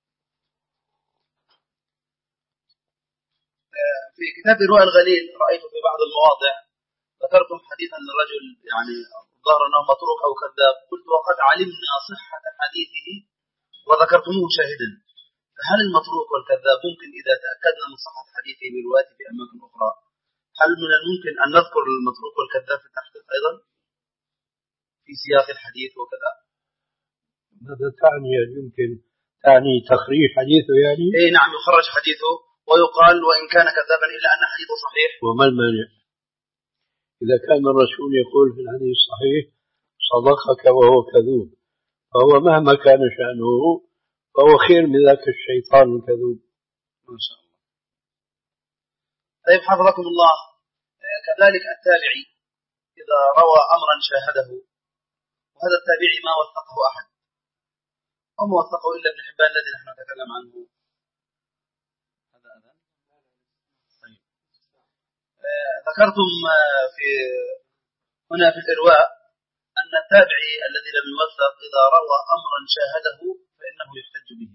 في كتاب رؤى الغليل رأيت في بعض المواضع ذكرتم حديث أن الرجل يعني ظهر أنه متروك أو كذاب، قلت وقد علمنا صحة حديثه وذكرتموه شاهدا، فهل المتروك والكذاب ممكن إذا تأكدنا من صحة حديثه بروايته في أماكن أخرى هل من الممكن أن نذكر المتروك والكذاب في التحقيق أيضا في سياق الحديث وكذا؟ ماذا تعني؟ يمكن تعني تخريج حديثه يعني؟ إيه نعم، يخرج حديثه ويقال وإن كان كذابا إلا أن حديثه صحيح. وما المانع؟ إذا كان الرسول يقول في الحديث الصحيح صدقك وهو كذوب، فهو مهما كان شأنه فهو خير من ذاك الشيطان الكذوب. ما شاء الله. طيب حفظكم الله، كذلك التابعي إذا روى أمرا شاهده وهذا التابعي ما وثقه أحد وما وثقه إلا ابن حبان الذي نحن نتكلم عنه. هذا أذن. طيب. آه ذكرتم في هنا في الإرواء أن التابعي الذي لم يوثق إذا روى أمرا شاهده فإنه يحتج به.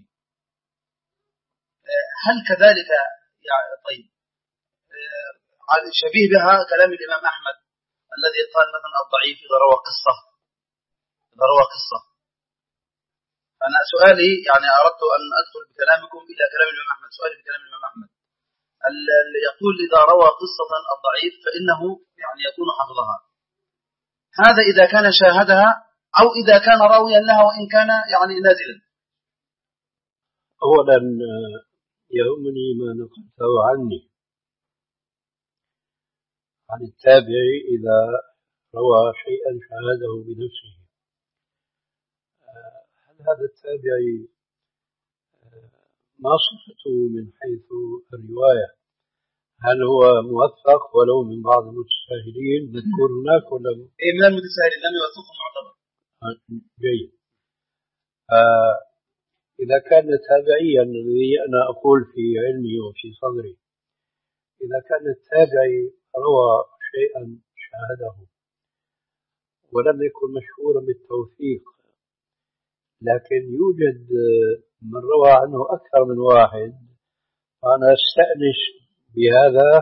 آه هل كذلك يعني طيب آه شبيه بها كلام الإمام أحمد الذي قال مثلا الضعيف إذا روى قصة إذا روى قصة. أنا سؤالي يعني أردت أن أدخل بكلامكم إلى كلام الإمام أحمد. سؤالي في كلام الإمام أحمد اللي يقول إذا روى قصة الضعيف فإنه يعني يكون حفظها، هذا إذا كان شاهدها أو إذا كان راويا لها وإن كان يعني نازلا. أولا يهمني ما نقلته عني عن التابعي إذا روى شيئا شاهده بنفسه. هل هذا التابعي ما صفته من حيث الرواية؟ هل هو موثق ولو من بعض المتساهلين مذكور هناك ولا إيه من المتساهلين لم يوثقه معتبر؟ جيد. آه إذا كان تابعيا الذي أنا أقول في علمي وفي صدري، إذا كان التابعي روى شيئا شاهده ولم يكن مشهورا بالتوثيق، لكن يوجد من روى عنه أكثر من واحد، فأنا أستأنس بهذا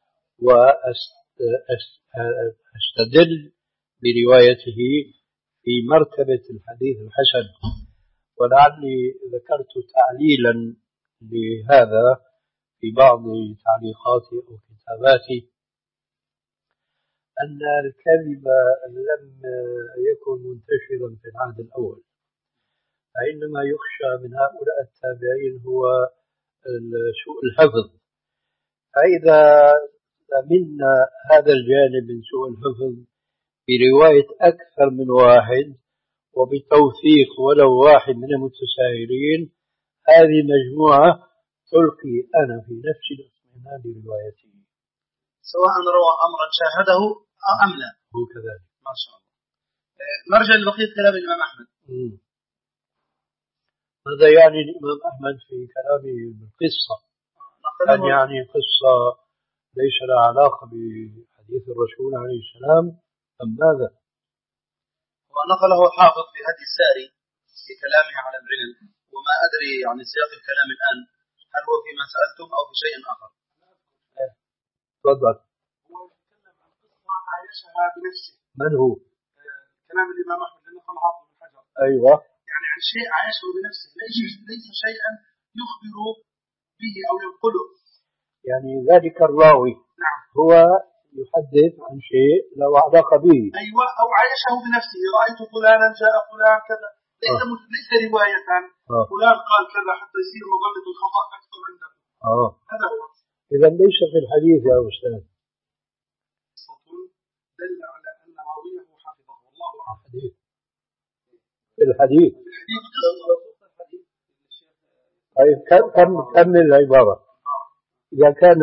وأستدل بروايته في مرتبة الحديث الحسن. ولعلي ذكرت تعليلا لهذا في بعض تعليقاتي أو كتاباتي أن الكذب لم يكن منتشرا في العهد الأول، فإنما يخشى من هؤلاء التابعين هو سوء الحفظ. فإذا منا هذا الجانب من سوء الحفظ برواية أكثر من واحد وبتوثيق ولو واحد من المتساهلين، هذه مجموعة تلقي أنا في نفس الاطمئنان بروايته سواء روى أمرا شاهده أم لا. هو كذلك. ما شاء الله. نرجع لبقية كلام الإمام أحمد. م. ماذا يعني الإمام أحمد في كلامه بالقصة؟ هل يعني قصة ليس لها علاقة بحديث الرسول عليه السلام أم ماذا؟ ونقله حافظ في هدي الساري في كلامه على العلل، وما أدري عن سياق الكلام الآن هل هو فيما سألتم أو في شيء آخر. تفضل. هو يتكلم عن قصة عايشها بنفسه. من هو؟ كلام الإمام أحمد اللي نقل حافظ بن حجر. أيوة. يعني عن شيء عايشه بنفسه، ليس ليس شيئا يخبر به أو ينقله. يعني ذلك الراوي نعم. هو يحدث عن شيء له علاقة به. أيوة، أو عايشه بنفسه، رأيت فلانا جاء فلان كذا، ليس آه. ليس رواية آه. فلان قال كذا حتى يصير مغلط الخطأ أكثر عنده. آه. هذا هو. إذا ليس في الحديث يا أستاذ. قصة دل على أن راويه حفظه والله أعلم. في الحديث. في الحديث قصة. طيب كم كمل العبارة. آه. إذا كان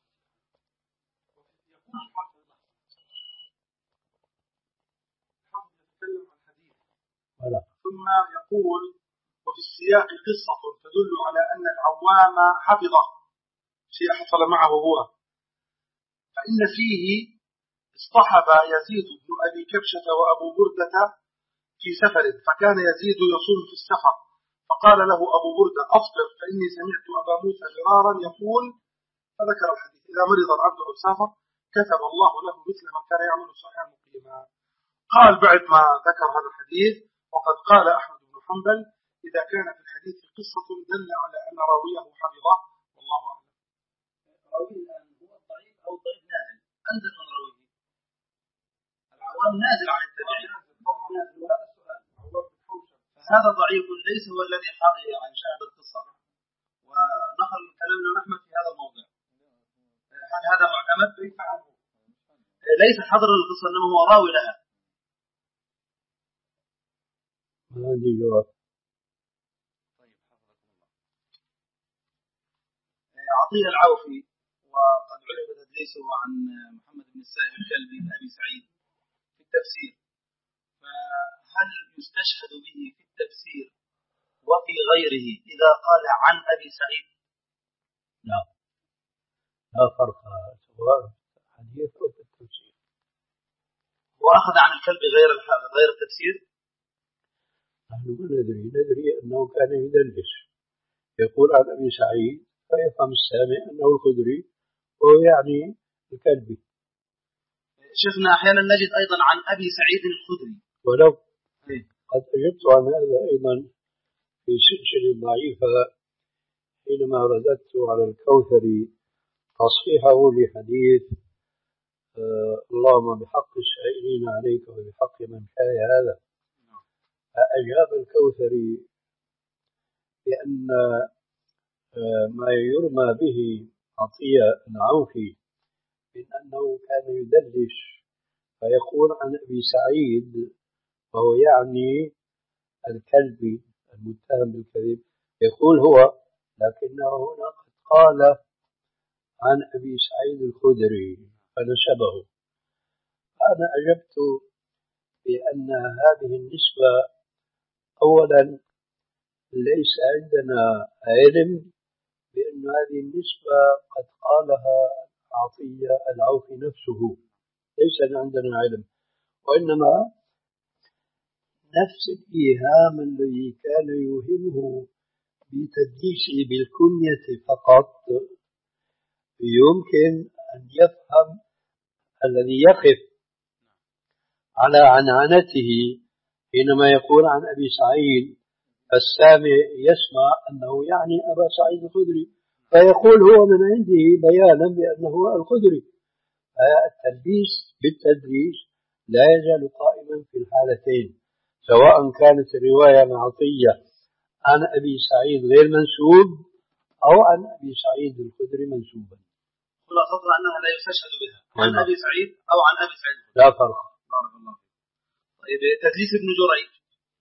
ثم يقول وفي السياق قصة تدل على أن العوام حفظه شيء حصل معه هو، فإن فيه اصطحب يزيد بن أبي كبشة وأبو بردة في سفر، فكان يزيد يصوم في السفر، فقال له أبو بردة أفطر فإني سمعت أبا موسى جرارا يقول، فذكر الحديث إذا مرض العبد أو سافر كتب الله له مثل ما كان يعمل صحيحا مقيما. قال بعد ما ذكر هذا الحديث وقد قال أحمد بن حنبل إذا كان في الحديث قصة دل على أن راويه حفظه والله أعلم. راويه الآن هو الضعيف أو الضعيف نازل؟ أنزل من رويه؟ العوام نازل عن التابعين، فهذا ضعيف ليس هو الذي يعني شاهد القصة ونقل كلام أحمد في هذا الموضوع. هل هذا معتمد؟ ليس حضر القصة إنما هو راوي لها. ما عندي جواب. عطية العوفي وقد عرف تدليسه عن محمد بن السائب الكلبي لأبي سعيد في التفسير، فهل يستشهد به في التفسير وفي غيره إذا قال عن أبي سعيد؟ لا لا فرق سواء حديث أو في التفسير. وأخذ عن الكلب غير غير التفسير؟ نحن ما ندري ندري أنه كان يدلس يقول عن أبي سعيد فيفهم السامع أنه الخدري وهو يعني الكلبي. شفنا أحيانا نجد أيضا عن أبي سعيد الخدري، ولو قد أجبت عن هذا أيضا في سلسلة ضعيفة حينما رددت على الكوثري تصحيحه لحديث آه اللهم بحق السائلين عليك وبحق من شاء هذا. أجاب الكوثري بأن آه ما يرمى به عطية العوفي من أنه كان يدلس فيقول عن أبي سعيد وهو يعني الكلبي المتهم بالكذب، يقول هو لكنه هنا قد قال عن أبي سعيد الخدري فنسبه. أنا أجبت بأن هذه النسبة أولا ليس عندنا علم بأن هذه النسبة قد قالها عطية العوفي نفسه، ليس عندنا علم، وإنما نفس الإيهام الذي كان يوهمه بتدليسه بالكنية فقط يمكن أن يفهم الذي يقف على عنعنته حينما يقول عن أبي سعيد السامع يسمع أنه يعني أبا سعيد الخدري فيقول هو من عنده بيانا بأنه الخدري. التلبيس بالتدليس لا يزال قائما في الحالتين، سواء كانت الرواية معطية عن أبي سعيد غير منسوب أو عن أبي سعيد الخدري منسوبا. خلاصتها أنها لا يستشهد بها عن أبي سعيد أو عن أبي سعيد، لا فرق. بارك الله. طيب تدليس ابن جريج،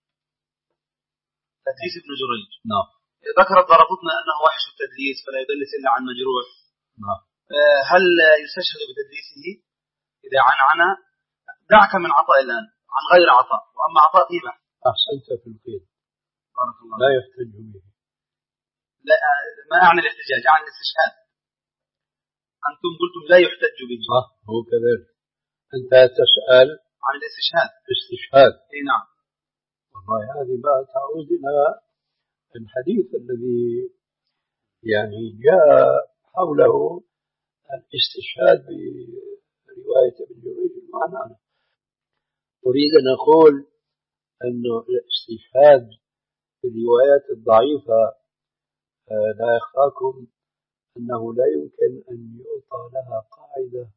تدليس ابن جريج نعم ذكر الدارقطني أنه وحش التدليس فلا يدلس إلا عن مجروح. نعم. هل يستشهد بتدليسه إذا عن عنا؟ دعك من عطاء الآن عن غير عطاء، وأما عطاء فيه بحث. أحسنت في الخير. بارك الله. لا يحتج به. لا ما أعني الاحتجاج، أعني الاستشهاد. أنتم قلتم لا يحتج به. صح هو كذلك. أنت تسأل عن الاستشهاد. استشهاد. اي نعم. والله هذه بقى تعود إلى الحديث الذي يعني جاء حوله الاستشهاد برواية ابن جريج المعنى. أريد أن أقول أنه الاستشهاد في الروايات الضعيفة لا يخفاكم أنه لا يمكن أن يعطى لها قاعدة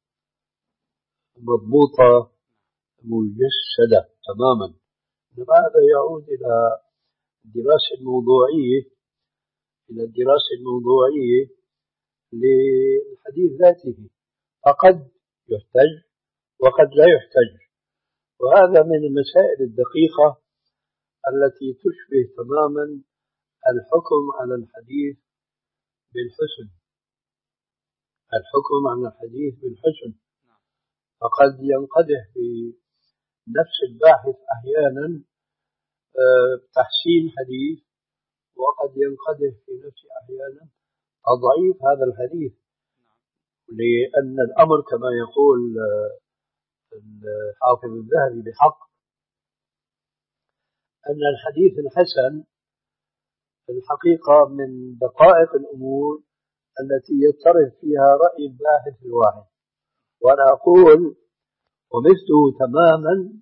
مضبوطة مجسدة تماما، إنما هذا يعود إلى الدراسة الموضوعية إلى الدراسة الموضوعية للحديث ذاته، فقد يحتج وقد لا يحتج، وهذا من المسائل الدقيقة التي تشبه تماما الحكم على الحديث بالحسن. الحكم على الحديث بالحسن فقد ينقدح في نفس الباحث أحيانا تحسين حديث، وقد ينقدح في نفس أحيانا تضعيف هذا الحديث، لأن الأمر كما يقول الحافظ الذهبي بحق أن الحديث الحسن في الحقيقة من دقائق الأمور التي يضطرب فيها رأي الباحث الواحد. وأنا أقول ومثله تماما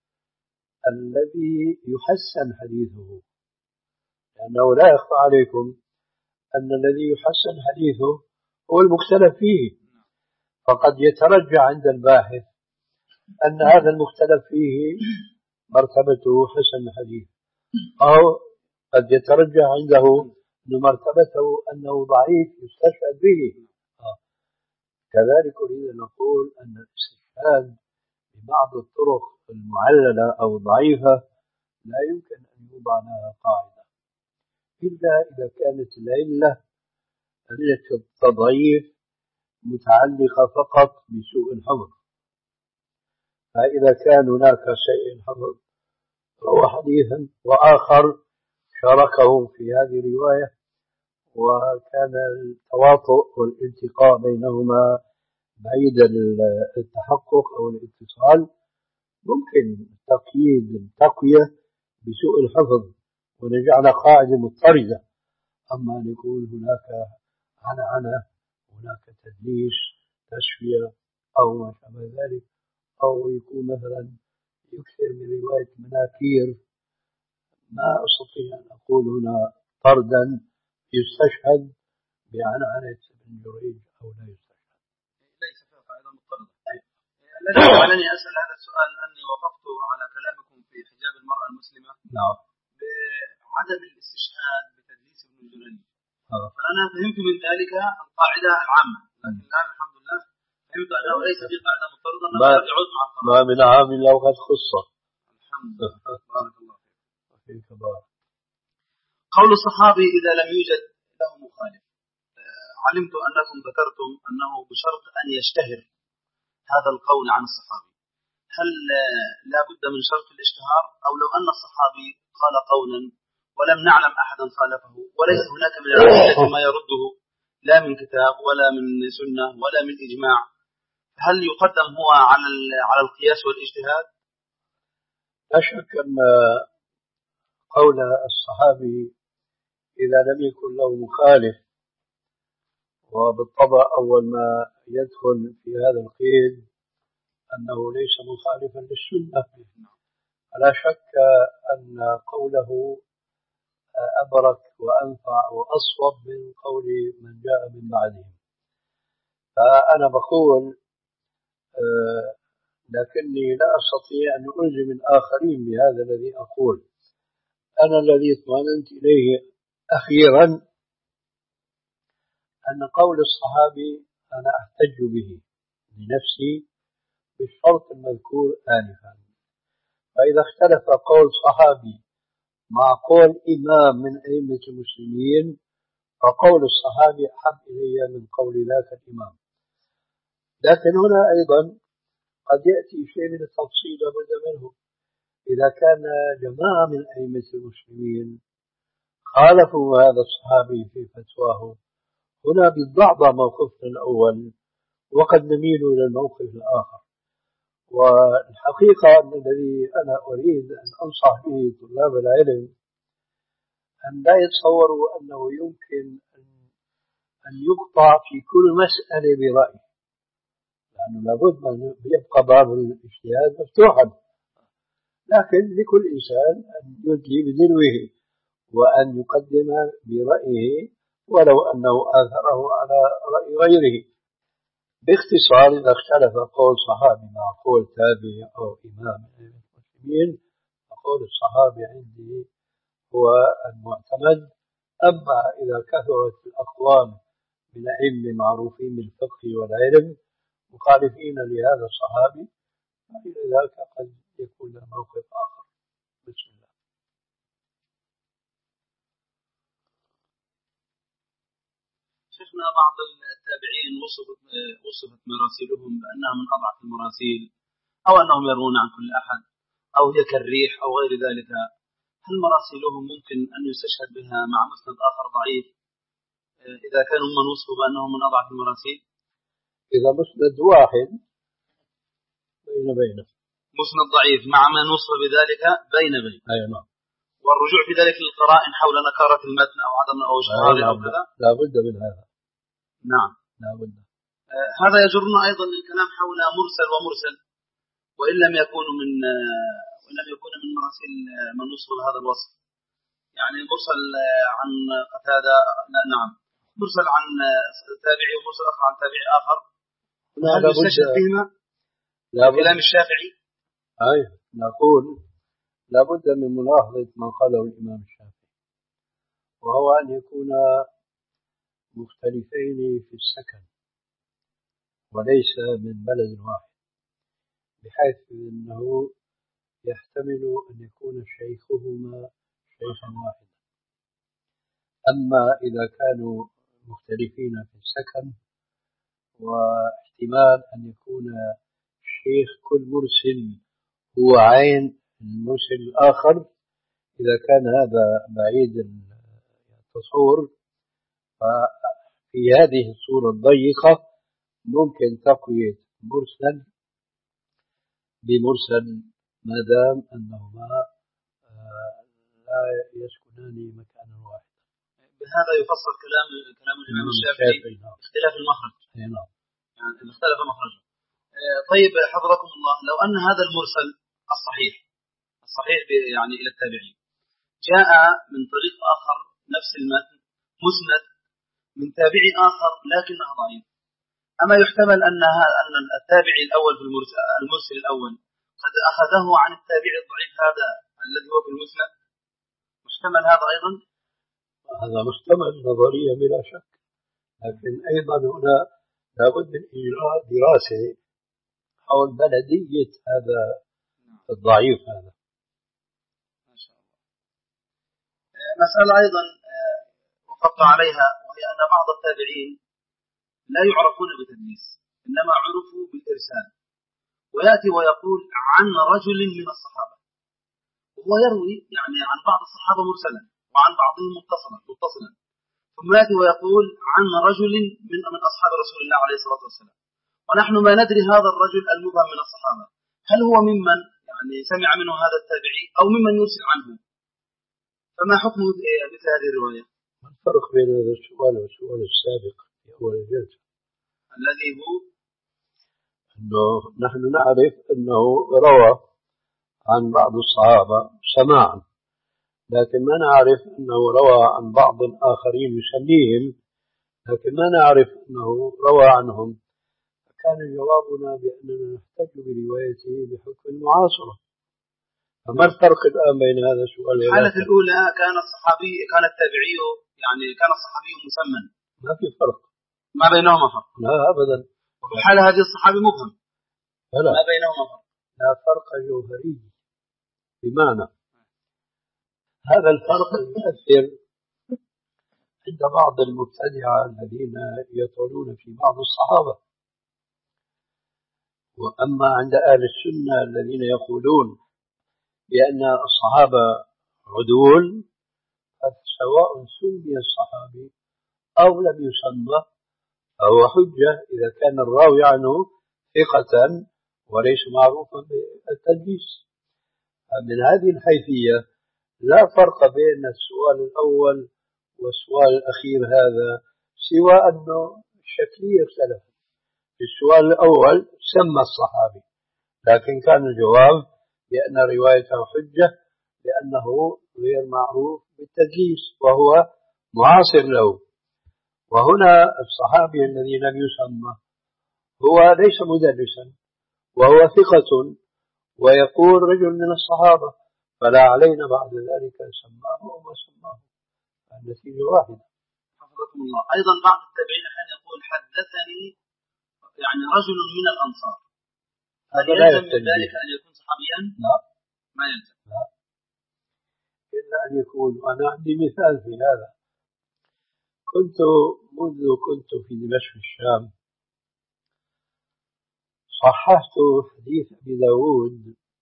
الذي يحسن حديثه، لأنه لا يخفى عليكم أن الذي يحسن حديثه هو المختلف فيه، فقد يترجح عند الباحث أن هذا المختلف فيه مرتبته حسن الحديث، أو قد يترجح عنده أن مرتبته أنه ضعيف يستشهد به. آه. كذلك أريد أن نقول أن الاستشهاد ببعض الطرق المعللة أو ضعيفة لا يمكن أن يوضع لها قاعدة إلا إذا كانت العلة علة التضعيف متعلقة فقط بسوء الحفظ. فإذا كان هناك شيء حفظ روى حديثا وآخر شاركه في هذه الرواية وكان التواطؤ والالتقاء بينهما بعيد التحقق أو الاتصال، ممكن تقييد التقوية بسوء الحفظ ونجعل قاعدة مضطردة. أما أن يكون هناك عنعنة، هناك تدليس، تشفية أو ما شابه ذلك، أو يكون مثلا يكثر من رواية مناكير، ما أستطيع أن أقول هنا طردا يستشهد بعنعنة ابن جريج أو لا يستشهد. ليس فيها قاعدة مضطردة. الذي جعلني أسأل هذا السؤال أني وقفت على كلامكم في حجاب المرأة المسلمة. نعم. بعدم الاستشهاد بتدليس ابن جريج. آه. فأنا فهمت من ذلك القاعدة العامة، لكن الآن الحمد لله فهمت أنه ليس في قاعدة مضطردة، أنه قد يعود مع القرار. ما من عامل لو قد خصه. الحمد لله. بارك الله فيك. بارك. قول الصحابي إذا لم يوجد له مخالف. علمت أنكم ذكرتم أنه بشرط أن يشتهر هذا القول عن الصحابي. هل لا بد من شرط الاشتهار، أو لو أن الصحابي قال قولا ولم نعلم أحدا خالفه وليس هناك من الأدلة ما يرده لا من كتاب ولا من سنة ولا من إجماع، هل يقدم هو على على القياس والاجتهاد؟ لا شك أن قول الصحابي إذا لم يكن له مخالف، وبالطبع أول ما يدخل في هذا القيد أنه ليس مخالفا للسنة، لا شك أن قوله أبرك وأنفع وأصوب من قول من جاء من بعدهم. فأنا بقول آه لكني لا أستطيع أن ألزم الآخرين بهذا الذي أقول. أنا الذي اطمأننت إليه أخيرا أن قول الصحابي أنا أحتج به لنفسي بالشرط المذكور آنفا. فإذا اختلف قول صحابي مع قول إمام من أئمة المسلمين فقول الصحابي أحب إلي من قول ذاك الإمام. لكن هنا أيضا قد يأتي شيء من التفصيل لابد منه. إذا كان جماعة من أئمة المسلمين خالفوا هذا الصحابي في فتواه، هنا بالضعضة موقفنا الأول وقد نميل إلى الموقف الآخر. والحقيقة أن الذي أنا أريد أن أنصح به طلاب العلم أن لا يتصوروا أنه يمكن أن يقطع في كل مسألة برأي، لأنه لابد من يبقى باب الاجتهاد مفتوحا، لكن لكل إنسان أن يدلي بدلوه وأن يقدم برأيه ولو أنه آثره على رأي غيره. باختصار إذا اختلف قول صحابي مع قول تابعي أو إمام المسلمين فقول الصحابي عندي هو المعتمد. أما إذا كثرت الأقوال من أئمة معروفين بالفقه والعلم مخالفين لهذا الصحابي فإلى ذلك قد يكون له موقف آخر. بسم الله. شيخنا بعض التابعين وصفت وصفت مراسيلهم بأنها من أضعف المراسيل، أو أنهم يروون عن كل أحد، أو هي كالريح أو غير ذلك. هل مراسيلهم ممكن أن يستشهد بها مع مسند آخر ضعيف إذا كانوا من وصفوا بأنهم من أضعف المراسيل؟ إذا مسند واحد بين بينه مسند ضعيف مع من وصف بذلك بين بين. أي نعم. والرجوع في ذلك للقرائن حول نكارة المتن أو عدم أو اشتهار أو كذا. لا بد من هذا. نعم. لا بد. آه هذا يجرنا أيضا للكلام حول مرسل ومرسل، وإن لم يكونوا من آه وإن لم يكونوا من مراسيل آه من وصف بهذا الوصف. يعني مرسل آه عن قتادة، نعم، مرسل عن آه تابعي ومرسل آخر عن تابعي آخر، هل يستشهد بهما كلام الشافعي؟ أي نقول لابد من ملاحظة ما قاله الإمام الشافعي، وهو أن يكون مختلفين في السكن وليس من بلد واحد، بحيث أنه يحتمل أن يكون شيخهما شيخا واحدا. أما إذا كانوا مختلفين في السكن واحتمال أن يكون شيخ كل مرسل هو عين المرسل الآخر، إذا كان هذا بعيد التصور، ففي هذه الصورة الضيقة ممكن تقوية مرسل بمرسل ما دام أنهما لا يسكنان مكانا واحدا. بهذا يفسر كلام كلام الإمام الشافعي اختلاف المخرج. نعم. يعني اختلف مخرجه. طيب حفظكم الله، لو أن هذا المرسل الصحيح الصحيح يعني إلى التابعين جاء من طريق آخر نفس المتن مسند من تابعي آخر لكنه ضعيف، أما يحتمل أن أن التابعي الأول في المرسل, المرسل الأول قد أخذه عن التابعي الضعيف هذا الذي هو في المسند؟ محتمل هذا أيضا؟ هذا محتمل نظريا بلا شك، لكن أيضا هنا لابد من إجراء دراسة حول بلدية هذا الضعيف هذا. ما شاء الله. مسألة أيضا وقفت عليها، وهي أن بعض التابعين لا يعرفون بالتدليس، إنما عرفوا بالإرسال، ويأتي ويقول عن رجل من الصحابة، وهو يروي يعني عن بعض الصحابة مرسلا وعن بعضهم متصلا متصلا ثم يأتي ويقول عن رجل من من أصحاب رسول الله عليه الصلاة والسلام، ونحن ما ندري هذا الرجل المبهم من الصحابة هل هو ممن يعني سمع منه هذا التابعي أو ممن يرسل عنه، فما حكم مثل هذه الرواية؟ ما الفرق بين هذا السؤال والسؤال السابق في أول الجلسة الذي هو أنه نحن نعرف أنه روى عن بعض الصحابة سماعا، لكن ما نعرف أنه روى عن بعض آخرين يسميهم، لكن ما نعرف أنه روى عنهم، فكان جوابنا بأننا نحتج بروايته بحكم المعاصرة. فما الفرق الآن بين هذا السؤال والآخر؟ الحالة الأولى كان الصحابي كان التابعي يعني كان الصحابي مسمى، ما في فرق، ما بينهما فرق، لا أبدا. وفي الحالة هذه الصحابي مبهم، لا ما بينهما فرق، لا فرق جوهري، بمعنى هذا الفرق يؤثر عند بعض المبتدعة الذين يطولون في بعض الصحابة، وأما عند أهل السنة الذين يقولون بأن الصحابة عدول، سواء سمي الصحابي أو لم يسمى فهو حجة إذا كان الراوي عنه ثقة وليس معروفا بالتدليس. من هذه الحيثية لا فرق بين السؤال الأول والسؤال الأخير هذا، سوى أنه الشكلية اختلفت. في السؤال الأول سمى الصحابي، لكن كان الجواب بأن روايته حجة لأنه غير معروف بالتدليس وهو معاصر له. وهنا الصحابي الذي لم يسمى هو ليس مدلسا وهو ثقة ويقول رجل من الصحابة، فلا علينا بعد ذلك سماه وما سماه، النتيجة واحدة. حفظكم الله. أيضا بعض التابعين حين يقول حدثني يعني رجل من الأنصار، هل يلزم من ذلك أن يكون صحابيا؟ لا ما يلزم، لا، إلا أن يكون. أنا عندي مثال في هذا. كنت منذ كنت في دمشق الشام صححت حديث أبي داود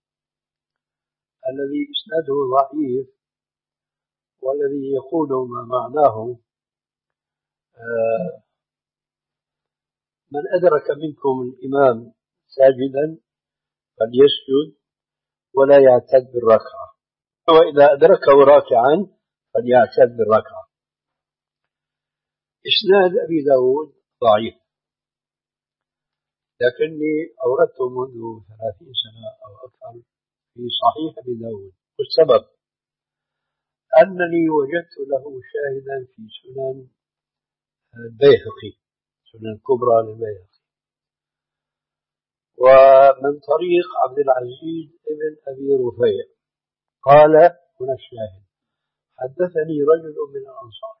الذي إسناده ضعيف، والذي يقول ما معناه آه من أدرك منكم الإمام ساجدا فليسجد ولا يعتد بالركعة، وإذا أدركه راكعا فليعتد بالركعة. إسناد أبي داود ضعيف، لكني أوردته منذ ثلاثين سنة أو أكثر في صحيح أبي داود، والسبب أنني وجدت له شاهدا في سنن البيهقي، سنن كبرى للبيهقي، ومن طريق عبد العزيز بن أبي رفيع قال هنا الشاهد: حدثني رجل من الأنصار،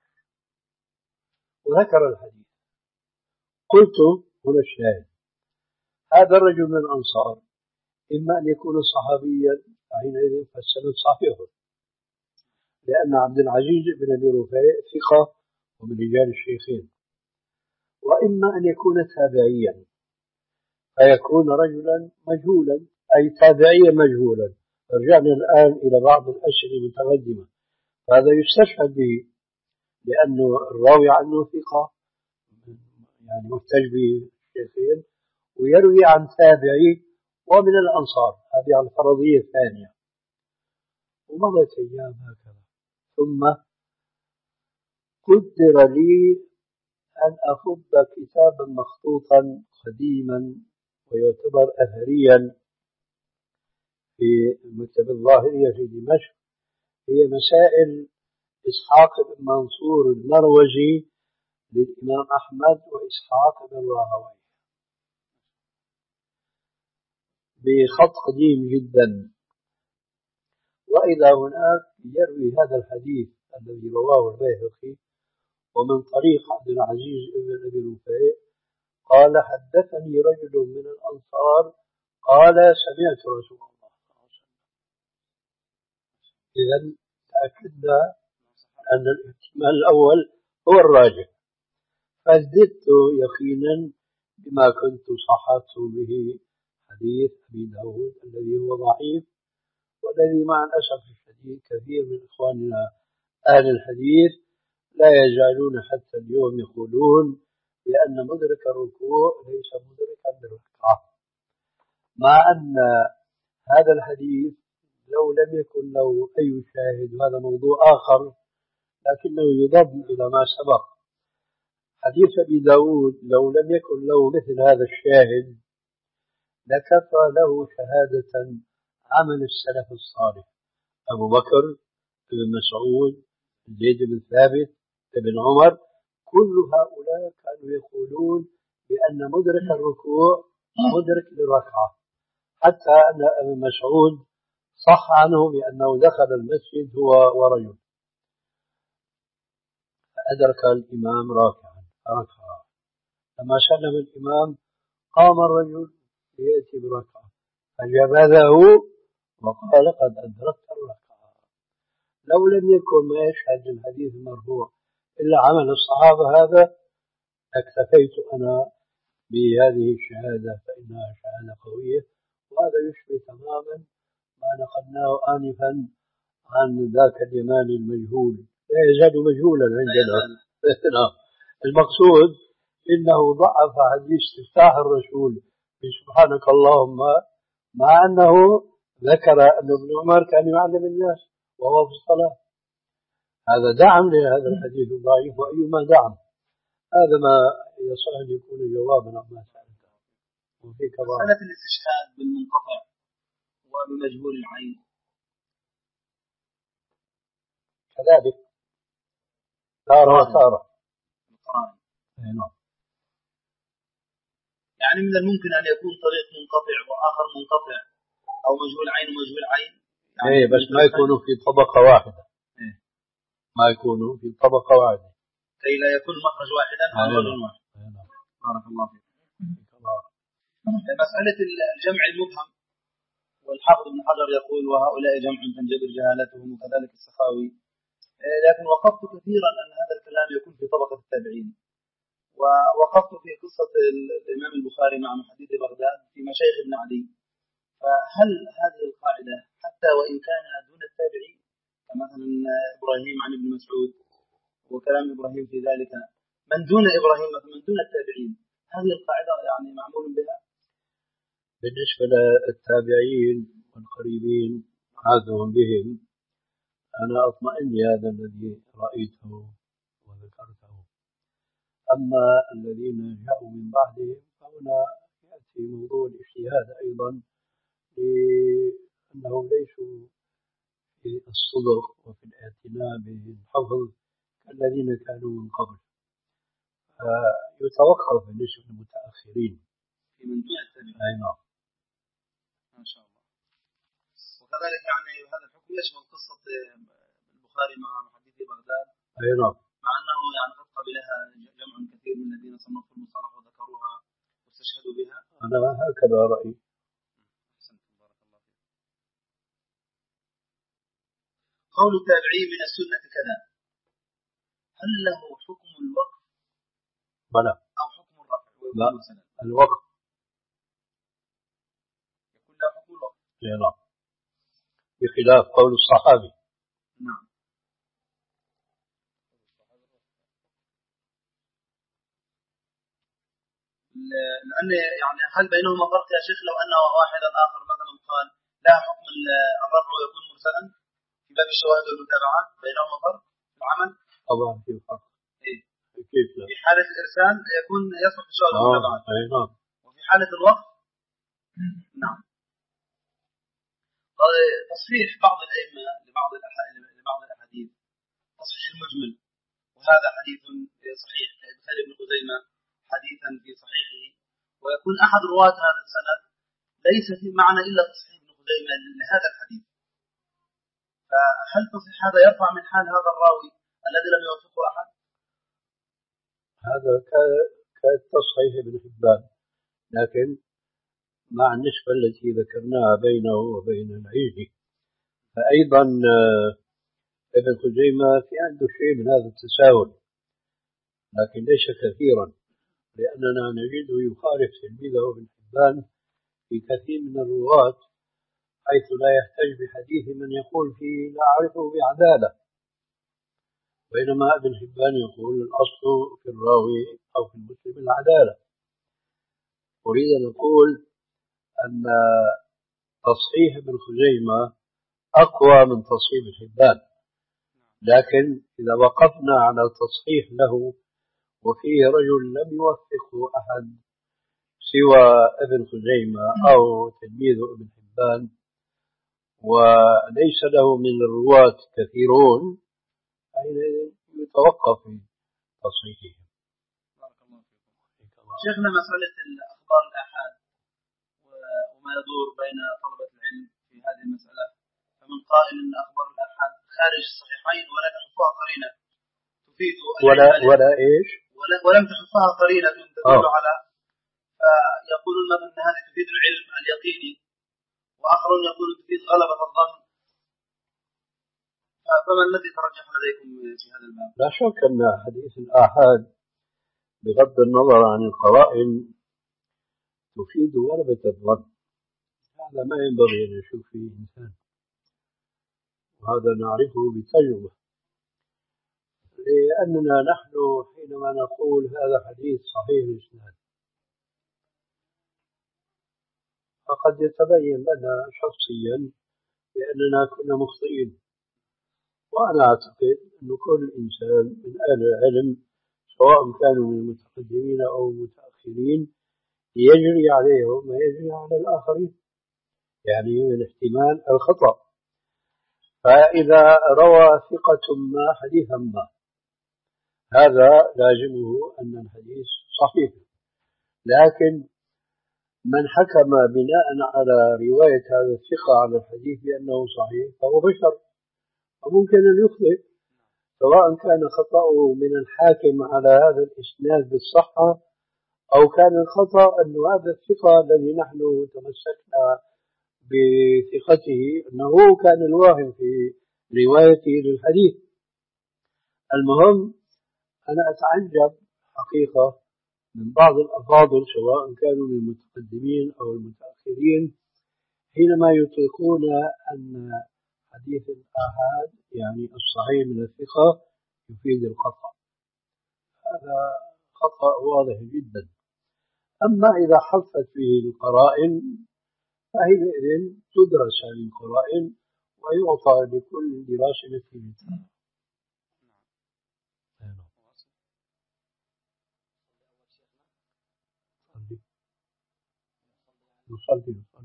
وذكر الحديث. قلت هنا الشاهد: هذا الرجل من الأنصار إما أن يكون صحابيا حينئذ فالسند صحيح، لأن عبد العزيز بن أبي رفيع ثقة ومن رجال الشيخين، وإما أن يكون تابعيا فيكون رجلا مجهولا، أي تابعيا مجهولا. رجعنا الآن إلى بعض الأسئلة المتقدمة، فهذا يستشهد به لأنه الراوي عنه ثقة يعني محتج بالشيخين، ويروي عن تابعي ومن الأنصار، هذه على الفرضية الثانية. ومضت أيام هكذا، ثم قدر لي أن أفض كتابا مخطوطا قديما ويعتبر أثريا في المكتبة الظاهرية في دمشق، هي مسائل إسحاق بن منصور المروزي للإمام أحمد وإسحاق بن راهويه، بخط قديم جدا. وإذا هناك يروي هذا الحديث الذي رواه البيهقي ومن طريق عبد العزيز بن أبي رفيع قال: حدثني رجل من الأنصار قال: سمعت رسول الله صلى الله عليه وسلم. إذن تأكدنا أن الاحتمال الأول هو الراجح، فازددت يقينا بما كنت صححت به حديث أبي داود الذي هو ضعيف، والذي مع الأسف الشديد كثير من إخواننا أهل الحديث لا يزالون حتى اليوم يقولون بأن مدرك الركوع ليس مدركا للركعة، مع أن هذا الحديث لو لم يكن له أي شاهد، وهذا موضوع آخر، لكنه يضم إلى ما سبق. حديث أبي داود لو لم يكن له مثل هذا الشاهد لكفى له شهادة عمل السلف الصالح: أبو بكر، ابن مسعود، زيد بن ثابت، ابن عمر، كل هؤلاء كانوا يقولون بأن مدرك الركوع مدرك للركعة، حتى أن ابن مسعود صح عنه بأنه دخل المسجد هو ورجل فأدرك الإمام راكعا فركع، لما سلم الإمام قام الرجل ليأتي بركعة فجبذه وقال: قد أدركت الركعة. لو لم يكن ما يشهد الحديث المرفوع إلا عمل الصحابة هذا اكتفيت أنا بهذه الشهادة، فإنها شهادة قوية. وهذا يشبه تماما ما نقلناه آنفا عن ذاك اليماني المجهول، لا يزال مجهولا عندنا. المقصود إنه ضعف حديث استفتاح الرسول سبحانك اللهم، مع أنه ذكر أن ابن عمر كان يعلم الناس وهو في الصلاة. هذا دعم لهذا الحديث الضعيف، وأيما دعم. هذا ما يصح أن يكون جوابا عما سألته. وفي مسألة الاستشهاد بالمنقطع وبمجهول العين كذلك تارة وتارة. يعني من الممكن أن يكون طريق منقطع وآخر منقطع، أو مجهول عين ومجهول عين، يعني إيه، بس ما يكونوا في طبقة واحدة. إيه؟ ما يكونوا في طبقة واحدة كي لا يكون مخرج واحدا أو رجل واحد. بارك الله فيك. مسألة الجمع المبهم، والحافظ ابن حجر يقول: وهؤلاء جمع تنجبر جهالتهم، وكذلك السخاوي. لكن وقفت كثيرا أن هذا الكلام يكون في طبقة التابعين، ووقفت في قصة الإمام البخاري مع محدث بغداد في مشايخ ابن عدي. فهل هذه القاعدة حتى وإن كان دون التابعين، كمثلا إبراهيم عن ابن مسعود وكلام إبراهيم في ذلك، من دون إبراهيم من دون التابعين، هذه القاعدة يعني معمول بها؟ بالنسبة للتابعين والقريبين عادهم بهم، أنا أطمئن لهذا الذي رأيته وذكرته. أما الذين جاءوا من بعدهم فهنا يأتي موضوع الاجتهاد أيضا، لأنهم ليسوا في الصدق وفي الاعتناء بالحفظ كالذين كانوا من قبل، فيتوقف بالنسبة للمتأخرين في في مجموع التابعين. أي نعم. ما شاء الله. وكذلك يعني هذا الحكم يشمل قصة البخاري مع محدثي بغداد. أي نعم. مع أنه يعني قد قبلها جمع كثير من الذين صنفوا المصطلح وذكروها واستشهدوا بها. أنا هكذا رأيي. قول التابعي من السنة كذا، هل له حكم الوقف؟ بلى. أو حكم الرفع؟ لا، الوقف يكون له حكم الوقف. نعم، بخلاف قول الصحابي. نعم. لأن يعني هل بينهما فرق يا شيخ لو أن واحدا آخر مثلا قال لا حكم الرفع ويكون مرسلا في باب الشواهد والمتابعات، بينهما فرق في العمل؟ طبعا في فرق. إيه؟ كيف لا؟ في حالة الإرسال يكون يصلح في الشواهد والمتابعات. أي نعم. وفي حالة الوقف نعم. تصحيح بعض الأئمة لبعض لبعض الأحاديث تصحيح المجمل، وهذا حديث صحيح كإدخال ابن خزيمة حديثا في صحيحه، ويكون أحد رواة هذا السند ليس في معنى إلا تصحيح ابن خزيمة لهذا الحديث، فهل تصحيح هذا يرفع من حال هذا الراوي الذي لم يوثقه أحد؟ هذا كتصحيح ابن حبان، لكن مع النسبة التي ذكرناها بينه وبين العيدي، فأيضا ابن خزيمة في عنده شيء من هذا التساهل، لكن ليس كثيرا، لأننا نجده يخالف تلميذه ابن حبان في كثير من الرواة، حيث لا يحتاج بحديث من يقول فيه لا أعرفه بعدالة، بينما ابن حبان يقول الأصل في الراوي أو في المسلم العدالة. أريد أن أقول أن تصحيح ابن خزيمة أقوى من تصحيح ابن حبان، لكن إذا وقفنا على تصحيح له وفيه رجل لم يوثقه أحد سوى ابن خزيمة أو تلميذ ابن حبان وليس له من الرواة كثيرون، حينئذ يتوقف في تصحيحه. شيخنا مسألة الأخبار الآحاد وما يدور بين طلبة العلم في هذه المسألة، فمن قائل أن أخبار الآحاد خارج الصحيحين ولا تحفها قرينة تفيد ولا ولا إيش ولا ولم تحفها قرينة تدل على، فيقولون أن هذه تفيد العلم اليقيني، وآخرون يقولون تفيد غلبة الظن، فما الذي ترجح لديكم في هذا الباب؟ لا شك أن حديث الآحاد بغض النظر عن القرائن تفيد غلبة الظن، هذا ما ينبغي أن يشوف فيه إنسان، وهذا نعرفه بتجربة، لأننا نحن حينما نقول هذا حديث صحيح الإسناد فقد يتبين لنا شخصيا بأننا كنا مخطئين، وأنا أعتقد أن كل إنسان من أهل العلم سواء كانوا من المتقدمين أو المتأخرين يجري عليهم ما يجري على الآخرين، يعني من احتمال الخطأ، فإذا روى ثقة ما حديثا ما هذا لازمه أن الحديث صحيح، لكن من حكم بناء على رواية هذا الثقة على الحديث بأنه صحيح فهو بشر وممكن أن يخطئ، سواء كان خطأه من الحاكم على هذا الإسناد بالصحة أو كان الخطأ أن هذا الثقة الذي نحن تمسكنا بثقته أنه كان الواهم في روايته للحديث. المهم أنا أتعجب حقيقة من بعض الأفاضل سواء كانوا من المتقدمين أو المتأخرين حينما يطلقون أن حديث الآحاد يعني الصحيح من الثقة يفيد الخطأ، هذا خطأ واضح جدا. أما إذا حفت فيه القرائن فحينئذ تدرس هذه القرائن ويعطى لكل دراسة نتيجتها. نصلي نصلي.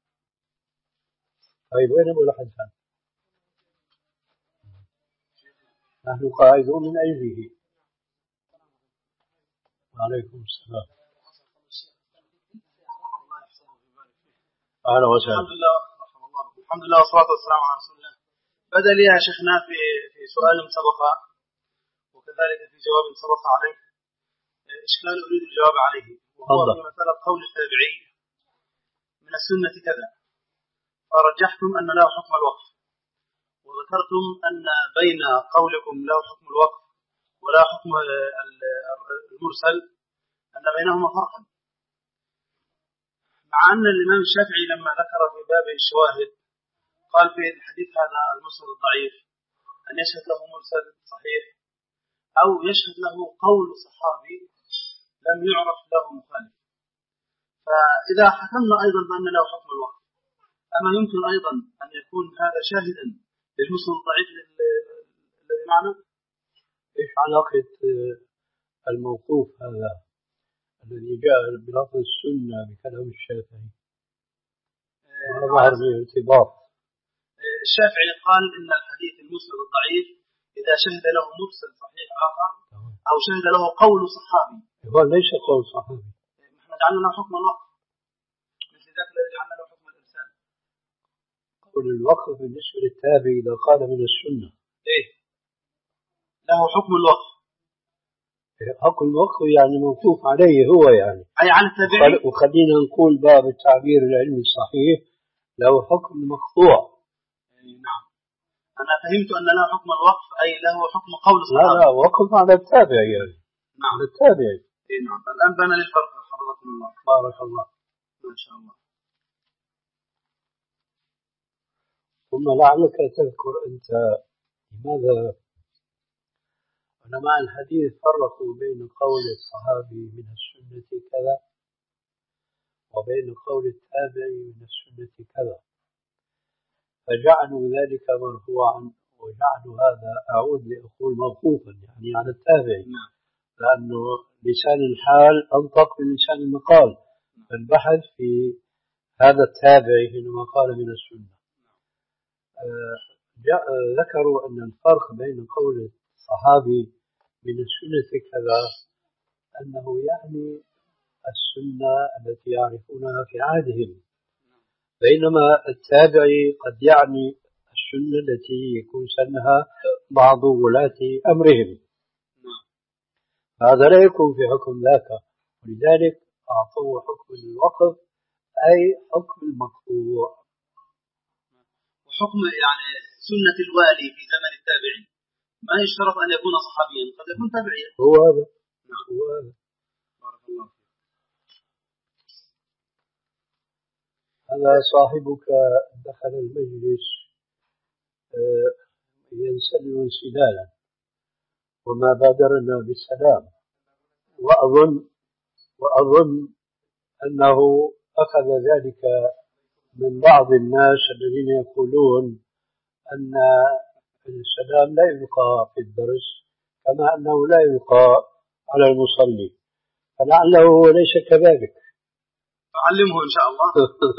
طيب وين أبو الحسن؟ نحن قاعدون من أجله. وعليكم السلام. أهلا وسهلا. الحمد لله رحمه الله الحمد لله والصلاة والسلام على رسول الله. بدأ لي يا شيخنا في في سؤال سبق وكذلك في جواب سبق عليه إشكال أريد الجواب عليه، وهو في مسألة قول التابعي من السنة كذا، فرجحتم أن له حكم الوقف، وذكرتم أن بين قولكم له حكم الوقف ولا حكم المرسل أن بينهما فرقا، مع أن الإمام الشافعي لما ذكر في باب الشواهد قال في الحديث هذا المسند الضعيف أن يشهد له مرسل صحيح أو يشهد له قول صحابي لم يعرف له مخالف. فإذا حكمنا أيضا بأن له حكم الوقف، أما يمكن أيضا أن يكون هذا شاهدا للمسند الضعيف الذي معنا؟ إيش علاقة الموقوف هذا الذي جاء بلفظ السنة بكلام الشافعي؟ ما ظهر به ارتباط. الشافعي قال إن الحديث المسند الضعيف إذا شهد له مرسل صحيح آخر أو شهد له قول صحابي. هو ليس قول صحابي. نحن جعلنا له حكم الوقف مثل ذاك الذي جعلنا له حكم الإرسال. قول الوقف بالنسبة للتابعي إذا قال من السنة إيه له حكم الوقف. حكم الوقف يعني موقوف عليه هو يعني أي على التابعي. وخلينا نقول باب التعبير العلمي الصحيح له حكم مقطوع. نعم أنا فهمت أن له حكم الوقف أي له حكم قول الصحابة. لا لا وقف على التابع يعني. نعم على التابع. إيه نعم الآن بنا للفرق حفظكم الله. بارك الله ما شاء الله. ثم لعلك تذكر أنت لماذا علماء الحديث فرقوا بين قول الصحابي من السنة كذا وبين قول التابعي من السنة كذا، فجعلوا ذلك مرفوعا وجعلوا هذا أعود لأقول موقوفا يعني على التابعي، لأنه لسان الحال أنطق من لسان المقال، فالبحث في هذا التابعي حينما قال من السنة. ذكروا أن الفرق بين قول الصحابي من السنة كذا أنه يعني السنة التي يعرفونها في عهدهم، بينما التابعي قد يعني السنة التي يكون سنها بعض ولاة أمرهم، هذا لا يكون في حكم ذاك، ولذلك أعطوه حكم الوقف أي حكم المقطوع. وحكم يعني سنة الوالي في زمن التابعين ما يشترط أن يكون صحابيا، قد يكون تابعيا. هو هذا. نعم. هو هذا. بارك الله فيك. هذا صاحبك دخل المجلس ينسل انسلالا وما بادرنا بالسلام، وأظن وأظن أنه أخذ ذلك من بعض الناس الذين يقولون أن السلام لا يلقى في الدرس كما أنه لا يلقى على المصلي، فلعله ليس كذلك. أعلمه إن شاء الله.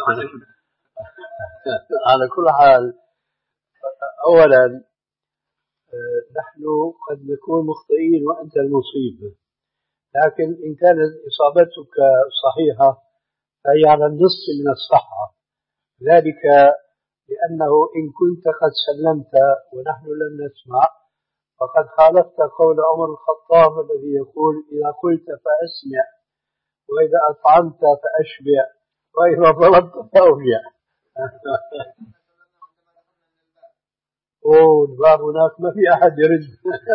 على كل حال، أولا نحن قد نكون مخطئين وأنت المصيب، لكن إن كانت إصابتك صحيحة فهي على النصف من الصحة، ذلك لأنه إن كنت قد سلمت ونحن لم نسمع فقد خالفت قول عمر الخطاب الذي يقول إذا قلت فأسمع وإذا أطعمت فأشبع وإذا ضربت فأوجع. أوه الباب هناك ما في أحد يرد.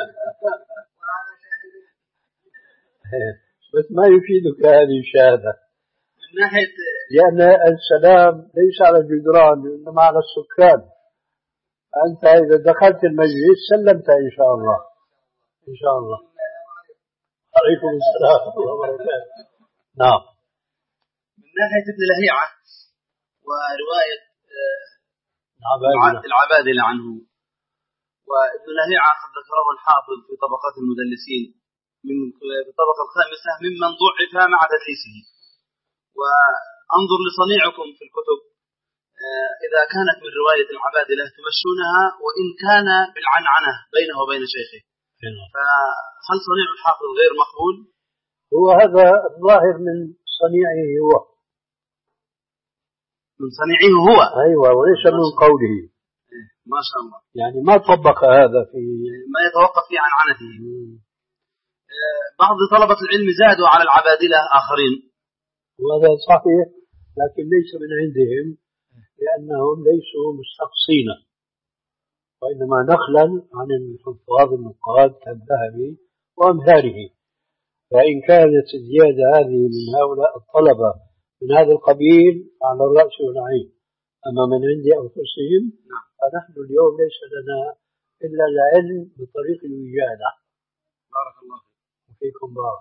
بس ما يفيدك هذه الشهادة من ناحية لأن السلام ليس على الجدران إنما على السكان. أنت إذا دخلت المجلس سلمت إن شاء الله. إن شاء الله. عليكم السلام ورحمة الله وبركاته. نعم. من ناحية ابن لهيعة ورواية العبادلة العبادلة عنه، وابن لهيعة قد ذكره الحافظ في طبقات المدلسين من في الطبقة الخامسة ممن ضعف مع تدليسه. وأنظر لصنيعكم في الكتب إذا كانت من رواية العبادلة تمشونها وإن كان بالعنعنة بينه وبين شيخه، فهل صنيع الحافظ غير مقبول؟ هو هذا الظاهر من صنيعه هو، من صنيعه هو. أيوة، وليس من قوله. ما شاء الله. يعني ما طبق هذا في ما يتوقف في عنعنته. بعض طلبة العلم زادوا على العبادلة آخرين، وهذا صحيح، لكن ليس من عندهم، لأنهم ليسوا مستقصين، وإنما نقلا عن الحفاظ النقاد كالذهبي وأمثاله. فإن كانت الزيادة هذه من هؤلاء الطلبة من هذا القبيل على الرأس والعين، أما من عند أنفسهم فنحن اليوم ليس لنا إلا العلم بطريق الوجادة. بارك الله فيكم. بارك.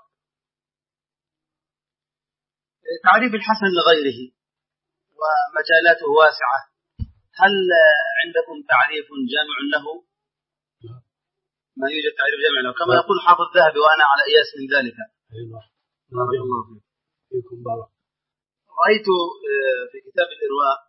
تعريف الحسن لغيره ومجالاته واسعة، هل عندكم تعريف جامع له؟ ما يوجد تعريف جامع له، كما يقول حافظ الذهبي وأنا على إياس من ذلك. بارك الله فيكم. بارك. رأيت في كتاب الإرواء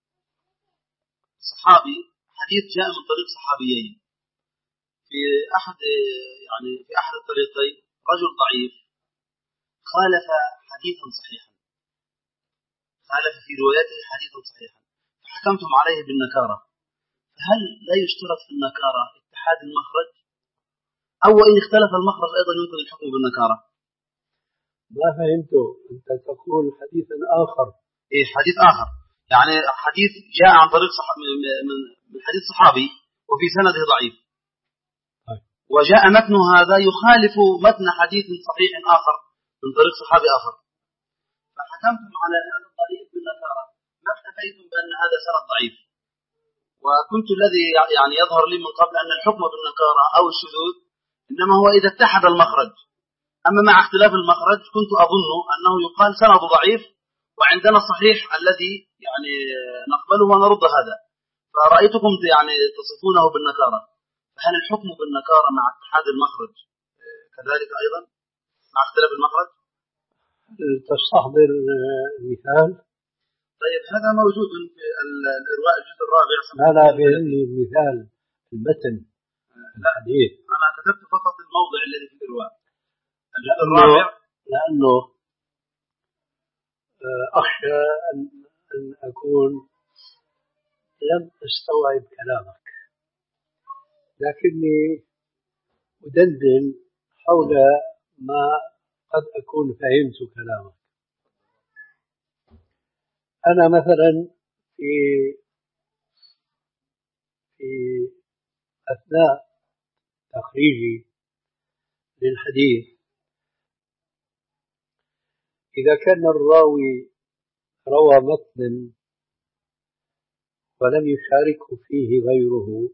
صحابي حديث جاء من طريق صحابيين، في أحد يعني في أحد الطريقين رجل ضعيف خالف حديثا صحيحا، خالف في روايته حديثا صحيحا، فحكمتم عليه بالنكارة. هل لا يشترط في النكارة اتحاد المخرج، أو إن اختلف المخرج أيضا يمكن الحكم بالنكارة؟ ما فهمته. أنت تقول حديثا آخر. إيه، حديث آخر، يعني حديث جاء عن طريق صح... من حديث صحابي وفي سنده ضعيف، وجاء متن هذا يخالف متن حديث صحيح آخر من طريق صحابي آخر، فحكمتم على هذا الطريق بالنكارة، ما اكتفيتم بأن هذا سند ضعيف. وكنت الذي يعني يظهر لي من قبل أن الحكم بالنكارة أو الشذوذ إنما هو إذا اتحد المخرج، أما مع اختلاف المخرج كنت أظن أنه يقال سند ضعيف وعندنا صحيح الذي يعني نقبله ونرد هذا، فرأيتكم يعني تصفونه بالنكارة. فهل الحكم بالنكارة مع اتحاد المخرج كذلك أيضا مع اختلاف المخرج؟ تستحضر المثال؟ طيب هذا موجود في الإرواء الجزء الرابع. لا لا بيعني المثال المتن الحديث. أنا كتبت فقط الموضع الذي في الإرواء الجزء لأنه الرابع، لأنه أخشى أن أكون لم أستوعب كلامك، لكني أدندن حول ما قد أكون فهمت كلامك. أنا مثلا في في أثناء تخريجي للحديث، إذا كان الراوي روى متنا ولم يشاركه فيه غيره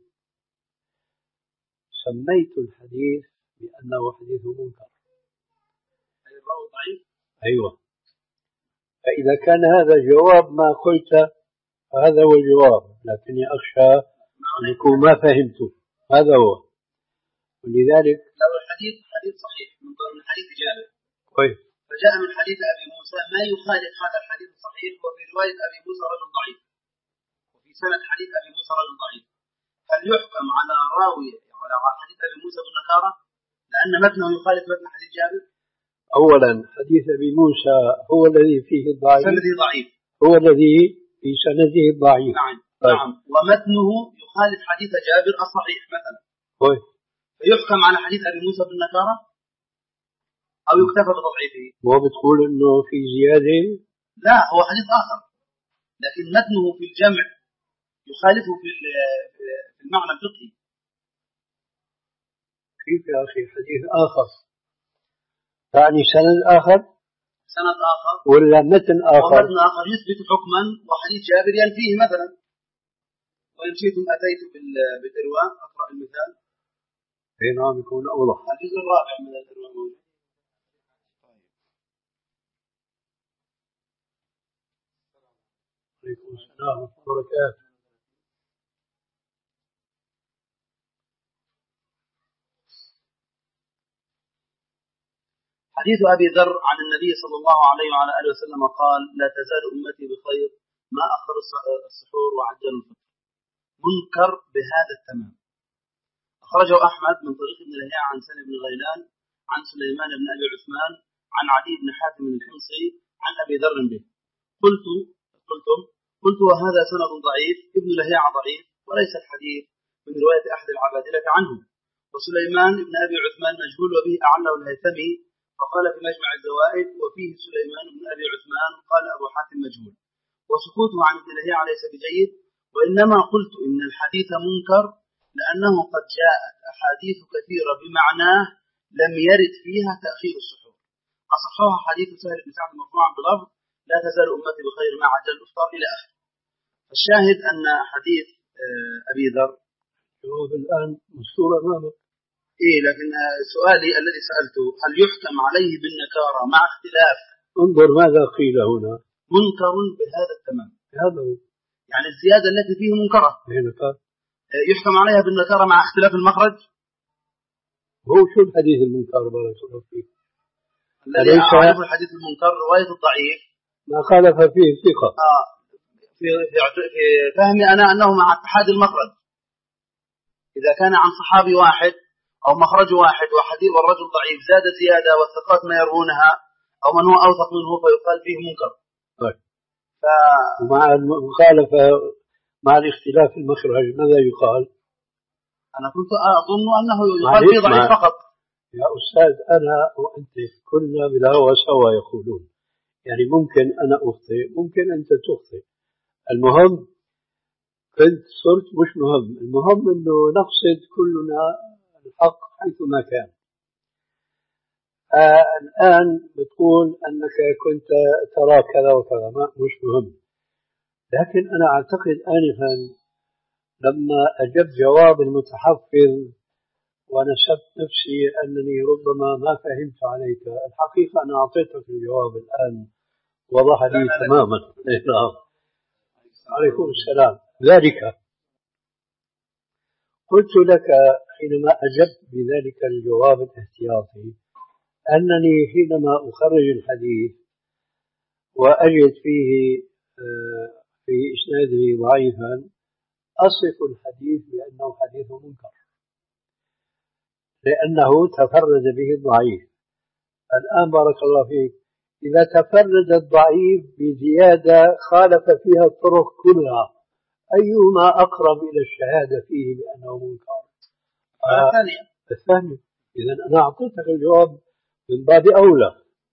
سميت الحديث بأنه حديث منكر. الراوي ضعيف. أيوة. فإذا كان هذا جواب ما قلت فهذا هو الجواب، لكني أخشى أن يكون ما فهمته. هذا هو. ولذلك لو الحديث حديث صحيح من حديث جابر كويس فجاء من حديث أبي موسى ما يخالف هذا الحديث الصحيح، وفي رواية أبي موسى رجل ضعيف، وفي سنة حديث أبي موسى رجل ضعيف، هل يحكم على راوي على حديث أبي موسى بالنكارة لأن متنه يخالف متن حديث جابر؟ أولا حديث أبي موسى هو الذي فيه الضعيف، سنده ضعيف، هو الذي في سنده الضعيف. نعم طيب. نعم، ومتنه يخالف حديث جابر الصحيح مثلا، كويس، فيحكم على حديث أبي موسى بالنكارة أو يكتفى بتضعيفه؟ هو بتقول إنه في زيادة؟ لا، هو حديث آخر لكن متنه في الجمع يخالفه في في المعنى الفقهي. كيف يا أخي حديث آخر؟ يعني سند آخر؟ سند آخر ولا متن آخر؟ ومتن آخر يثبت حكما وحديث جابر ينفيه مثلا. وإن شئتم أتيت بالإرواء أقرأ المثال. أي نعم، يكون أوضح. الجزء الرابع من الإرواء موجود. عليكم السلام ورحمة الله وبركاته. حديث أبي ذر عن النبي صلى الله عليه وعلى آله وسلم قال: لا تزال أمتي بخير ما أخر السحور وعجل الفطر. منكر بهذا التمام. أخرجه أحمد من طريق ابن لهيعة عن سلم بن غيلان عن سليمان بن أبي عثمان عن عدي بن حاتم الحمصي عن أبي ذر به. قلت قلتم قلت وهذا سند ضعيف، ابن لهيعة ضعيف وليس الحديث من رواية أحد العبادلة عنه. وسليمان بن أبي عثمان مجهول وبه أعله الهيثمي، فقال في مجمع الزوائد وفيه سليمان بن أبي عثمان، قال أبو حاتم مجهول. وسكوته عن ابن لهيعة ليس بجيد، وإنما قلت إن الحديث منكر لأنه قد جاءت أحاديث كثيرة بمعناه لم يرد فيها تأخير السحور. أصحها حديث سهل بن سعد مرفوعا بلفظ لا تزال أمتي بخير ما عجل الإفطار إلى آخره. الشاهد أن حديث أبي ذر جواب الآن مستور أمامك. إيه، لكن سؤالي الذي سألته هل يحكم عليه بالنكارة مع اختلاف؟ انظر ماذا قيل هنا. منكر بهذا التمام. هذا هو. يعني الزيادة التي فيه منكرة يحكم عليها بالنكارة مع اختلاف المخرج. هو شو الحديث المنكر بارك الله فيك؟ الذي أعرف الحديث المنكر رواية الضعيف ما خالف فيه ثقة. آه في في فهمي أنا أنه مع اتحاد المخرج، إذا كان عن صحابي واحد أو مخرج واحد وحديث والرجل ضعيف زاد زيادة والثقات ما يروونها أو من هو أوثق منه فيقال فيه منكر. طيب. ف... ومع المخالفة مع الاختلاف المخرج ماذا يقال؟ أنا كنت أظن أنه يقال فيه ضعيف فقط. يا أستاذ أنا وأنت كلنا بالهوى سوا يقولون، يعني ممكن أنا أخطئ ممكن أنت تخطئ، المهم كنت صرت مش مهم، المهم أنه نقصد كلنا الحق حيثما كان. آه الآن بتقول أنك كنت ترى كذا وكذا، ما مش مهم، لكن أنا أعتقد آنفا لما أجبت جواب المتحفظ ونسبت نفسي أنني ربما ما فهمت عليك، الحقيقة أنا أعطيتك الجواب الآن وضح لي تماما. عليكم السلام. ذلك قلت لك حينما أجبت بذلك الجواب الاحتياطي أنني حينما أخرج الحديث وأجد فيه في إسناده ضعيفا أصف الحديث بأنه حديث منكر لأنه تفرد به الضعيف. الآن بارك الله فيك إذا تفرد الضعيف بزيادة خالف فيها الطرق كلها أيهما أقرب إلى الشهادة فيه بأنه منكر؟ آه الثانية. الثاني. إذن أنا أعطيتك الجواب من باب أولى.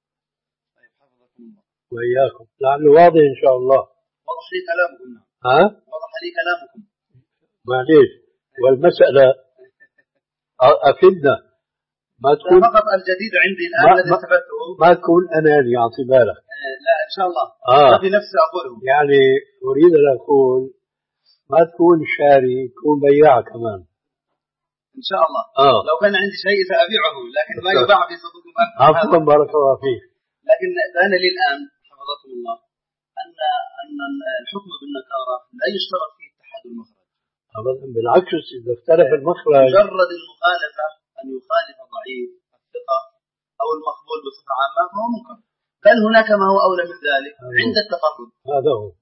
وإياكم لعله واضح إن شاء الله. وضح لي كلامكم. ها؟ وضح لي كلامكم. معليش والمسألة أفدنا ما تكون فقط الجديد عندي الآن الذي استفدته ما تكون أناني أعطي بالك. آه لا إن شاء الله. آه. في نفسي أقوله. يعني أريد أن أقول ما تكون شاري تكون بياع كمان. إن شاء الله. آه. لو كان عندي شيء سأبيعه لكن ما يباع في صدق ما. عفوا بارك الله فيك. لكن بان لي الآن حفظكم الله أن أن الحكم بالنكارة لا يشترط فيه اتحاد المخرج. أبدا بالعكس إذا اختلف المخرج مجرد المخالفة أن يخالف ضعيف الثقة أو المقبول بصفة عامة فهو منكر، بل هناك ما هو أولى من ذلك عند التفرد. هذا هو.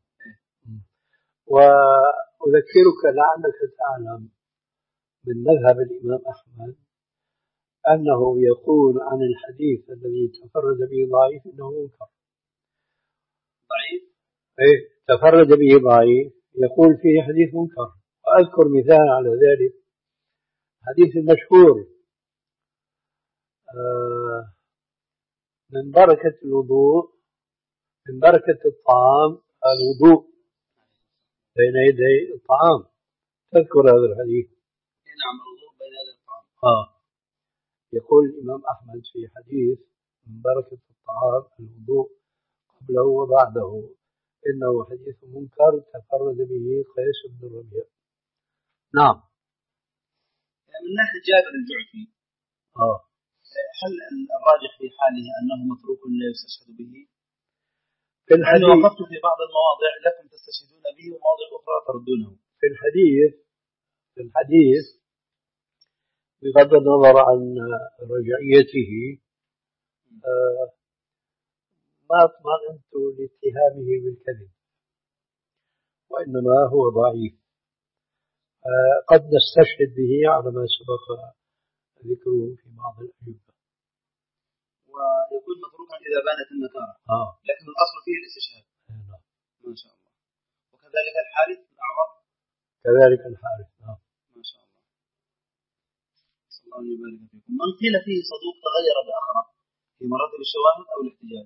وأذكرك لعلك تعلم من مذهب الإمام أحمد أنه يقول عن الحديث الذي تفرد به ضعيف إنه منكر. ضعيف؟ إيه تفرد به ضعيف يقول فيه حديث منكر. وأذكر مثال على ذلك حديث المشهور آه من بركة الوضوء من بركة الطعام الوضوء بين يدي الطعام. تذكر هذا الحديث؟ نعم الوضوء بين يدي الطعام. آه يقول الإمام أحمد في حديث من بركة الطعام الوضوء قبله وبعده إنه حديث منكر تفرد به قيس بن الربيع. نعم. يعني من ناحية جابر الجعفي آه. هل الراجح في حاله أنه متروك لا يستشهد به؟ في الحديث وقفت في بعض المواضع لكم تستشهدون به ومواضع أخرى تردونه. في الحديث في الحديث بغض النظر عن رجعيته آه ما اطمأننت لاتهامه بالكذب وإنما هو ضعيف. آه قد نستشهد به على ما سبق ذكره في بعض الأجوبة. ويكون متروكا إذا بانت النكارة. آه. لكن الأصل فيه الاستشهاد. نعم. ما شاء الله. كذلك الحارث. نعم. ما شاء الله. صلى الله عليه وبارك فيكم. من قيل فيه صدوق تغير بآخره في مراتب الشواهد أو الاحتجاج؟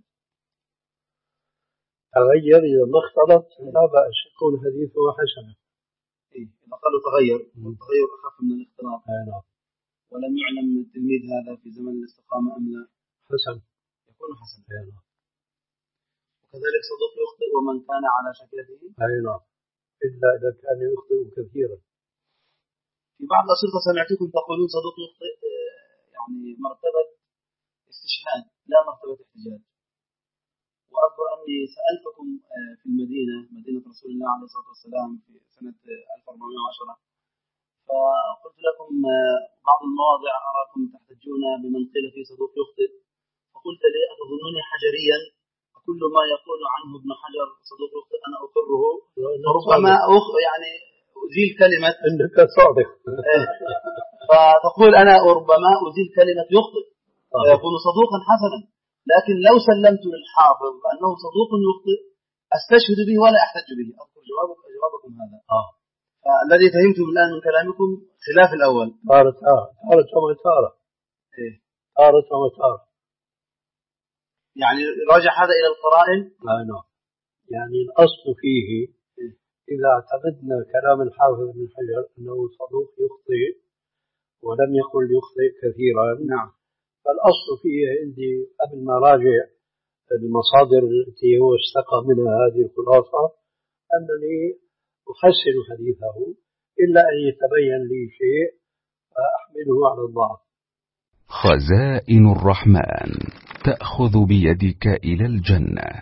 تغير إذا ما اختلط لا بأس يكون حديثه حسنا. إيه إذا قالوا تغير والتغير أخف من الاختلاط. نعم. ولم يعلم التلميذ هذا في زمن الاستقامة أم لا؟ حسن. يكون حسنا. نعم. وكذلك صدوق يخطئ ومن كان على شكلته. أي نعم. إلا إذا كان يخطئ كثيرا. في بعض الأشرطة سمعتكم تقولون صدوق يخطئ يعني مرتبة استشهاد لا مرتبة احتجاج. وأذكر أني سألتكم في المدينة مدينة رسول الله عليه الصلاة والسلام في سنة ألف وأربعمائة وعشرة، فقلت لكم بعض المواضع أراكم تحتجون بمن قيل فيه صدوق يخطئ، فقلت لي أتظنني حجريا كل ما يقول عنه ابن حجر صدوق يخطئ أنا أقره، ربما أخ يعني أزيل كلمة إنك صادق. فتقول أنا ربما أزيل كلمة يخطئ فيكون صدوقا حسنا، لكن لو سلمت للحافظ أنه صدوق يخطئ أستشهد به ولا أحتج به. أذكر جوابك جوابكم هذا. آه. فالذي فهمته الآن من كلامكم خلاف الأول. تارة تارة ومتارة. إيه. تارة ومتارة. يعني راجع هذا إلى القرائن. آه نعم. يعني الأصل فيه إيه. إذا اعتمدنا كلام الحافظ بن حجر أنه صدوق يخطئ ولم يقل يخطئ كثيرا. نعم. فالأصل فيه عندي قبل ما راجع المصادر التي هو استقى منها هذه الخلاصة أنني أحسن حديثه إلا أن يتبين لي شيء فأحمله على الضعف. خزائن الرحمن تأخذ بيدك إلى الجنة.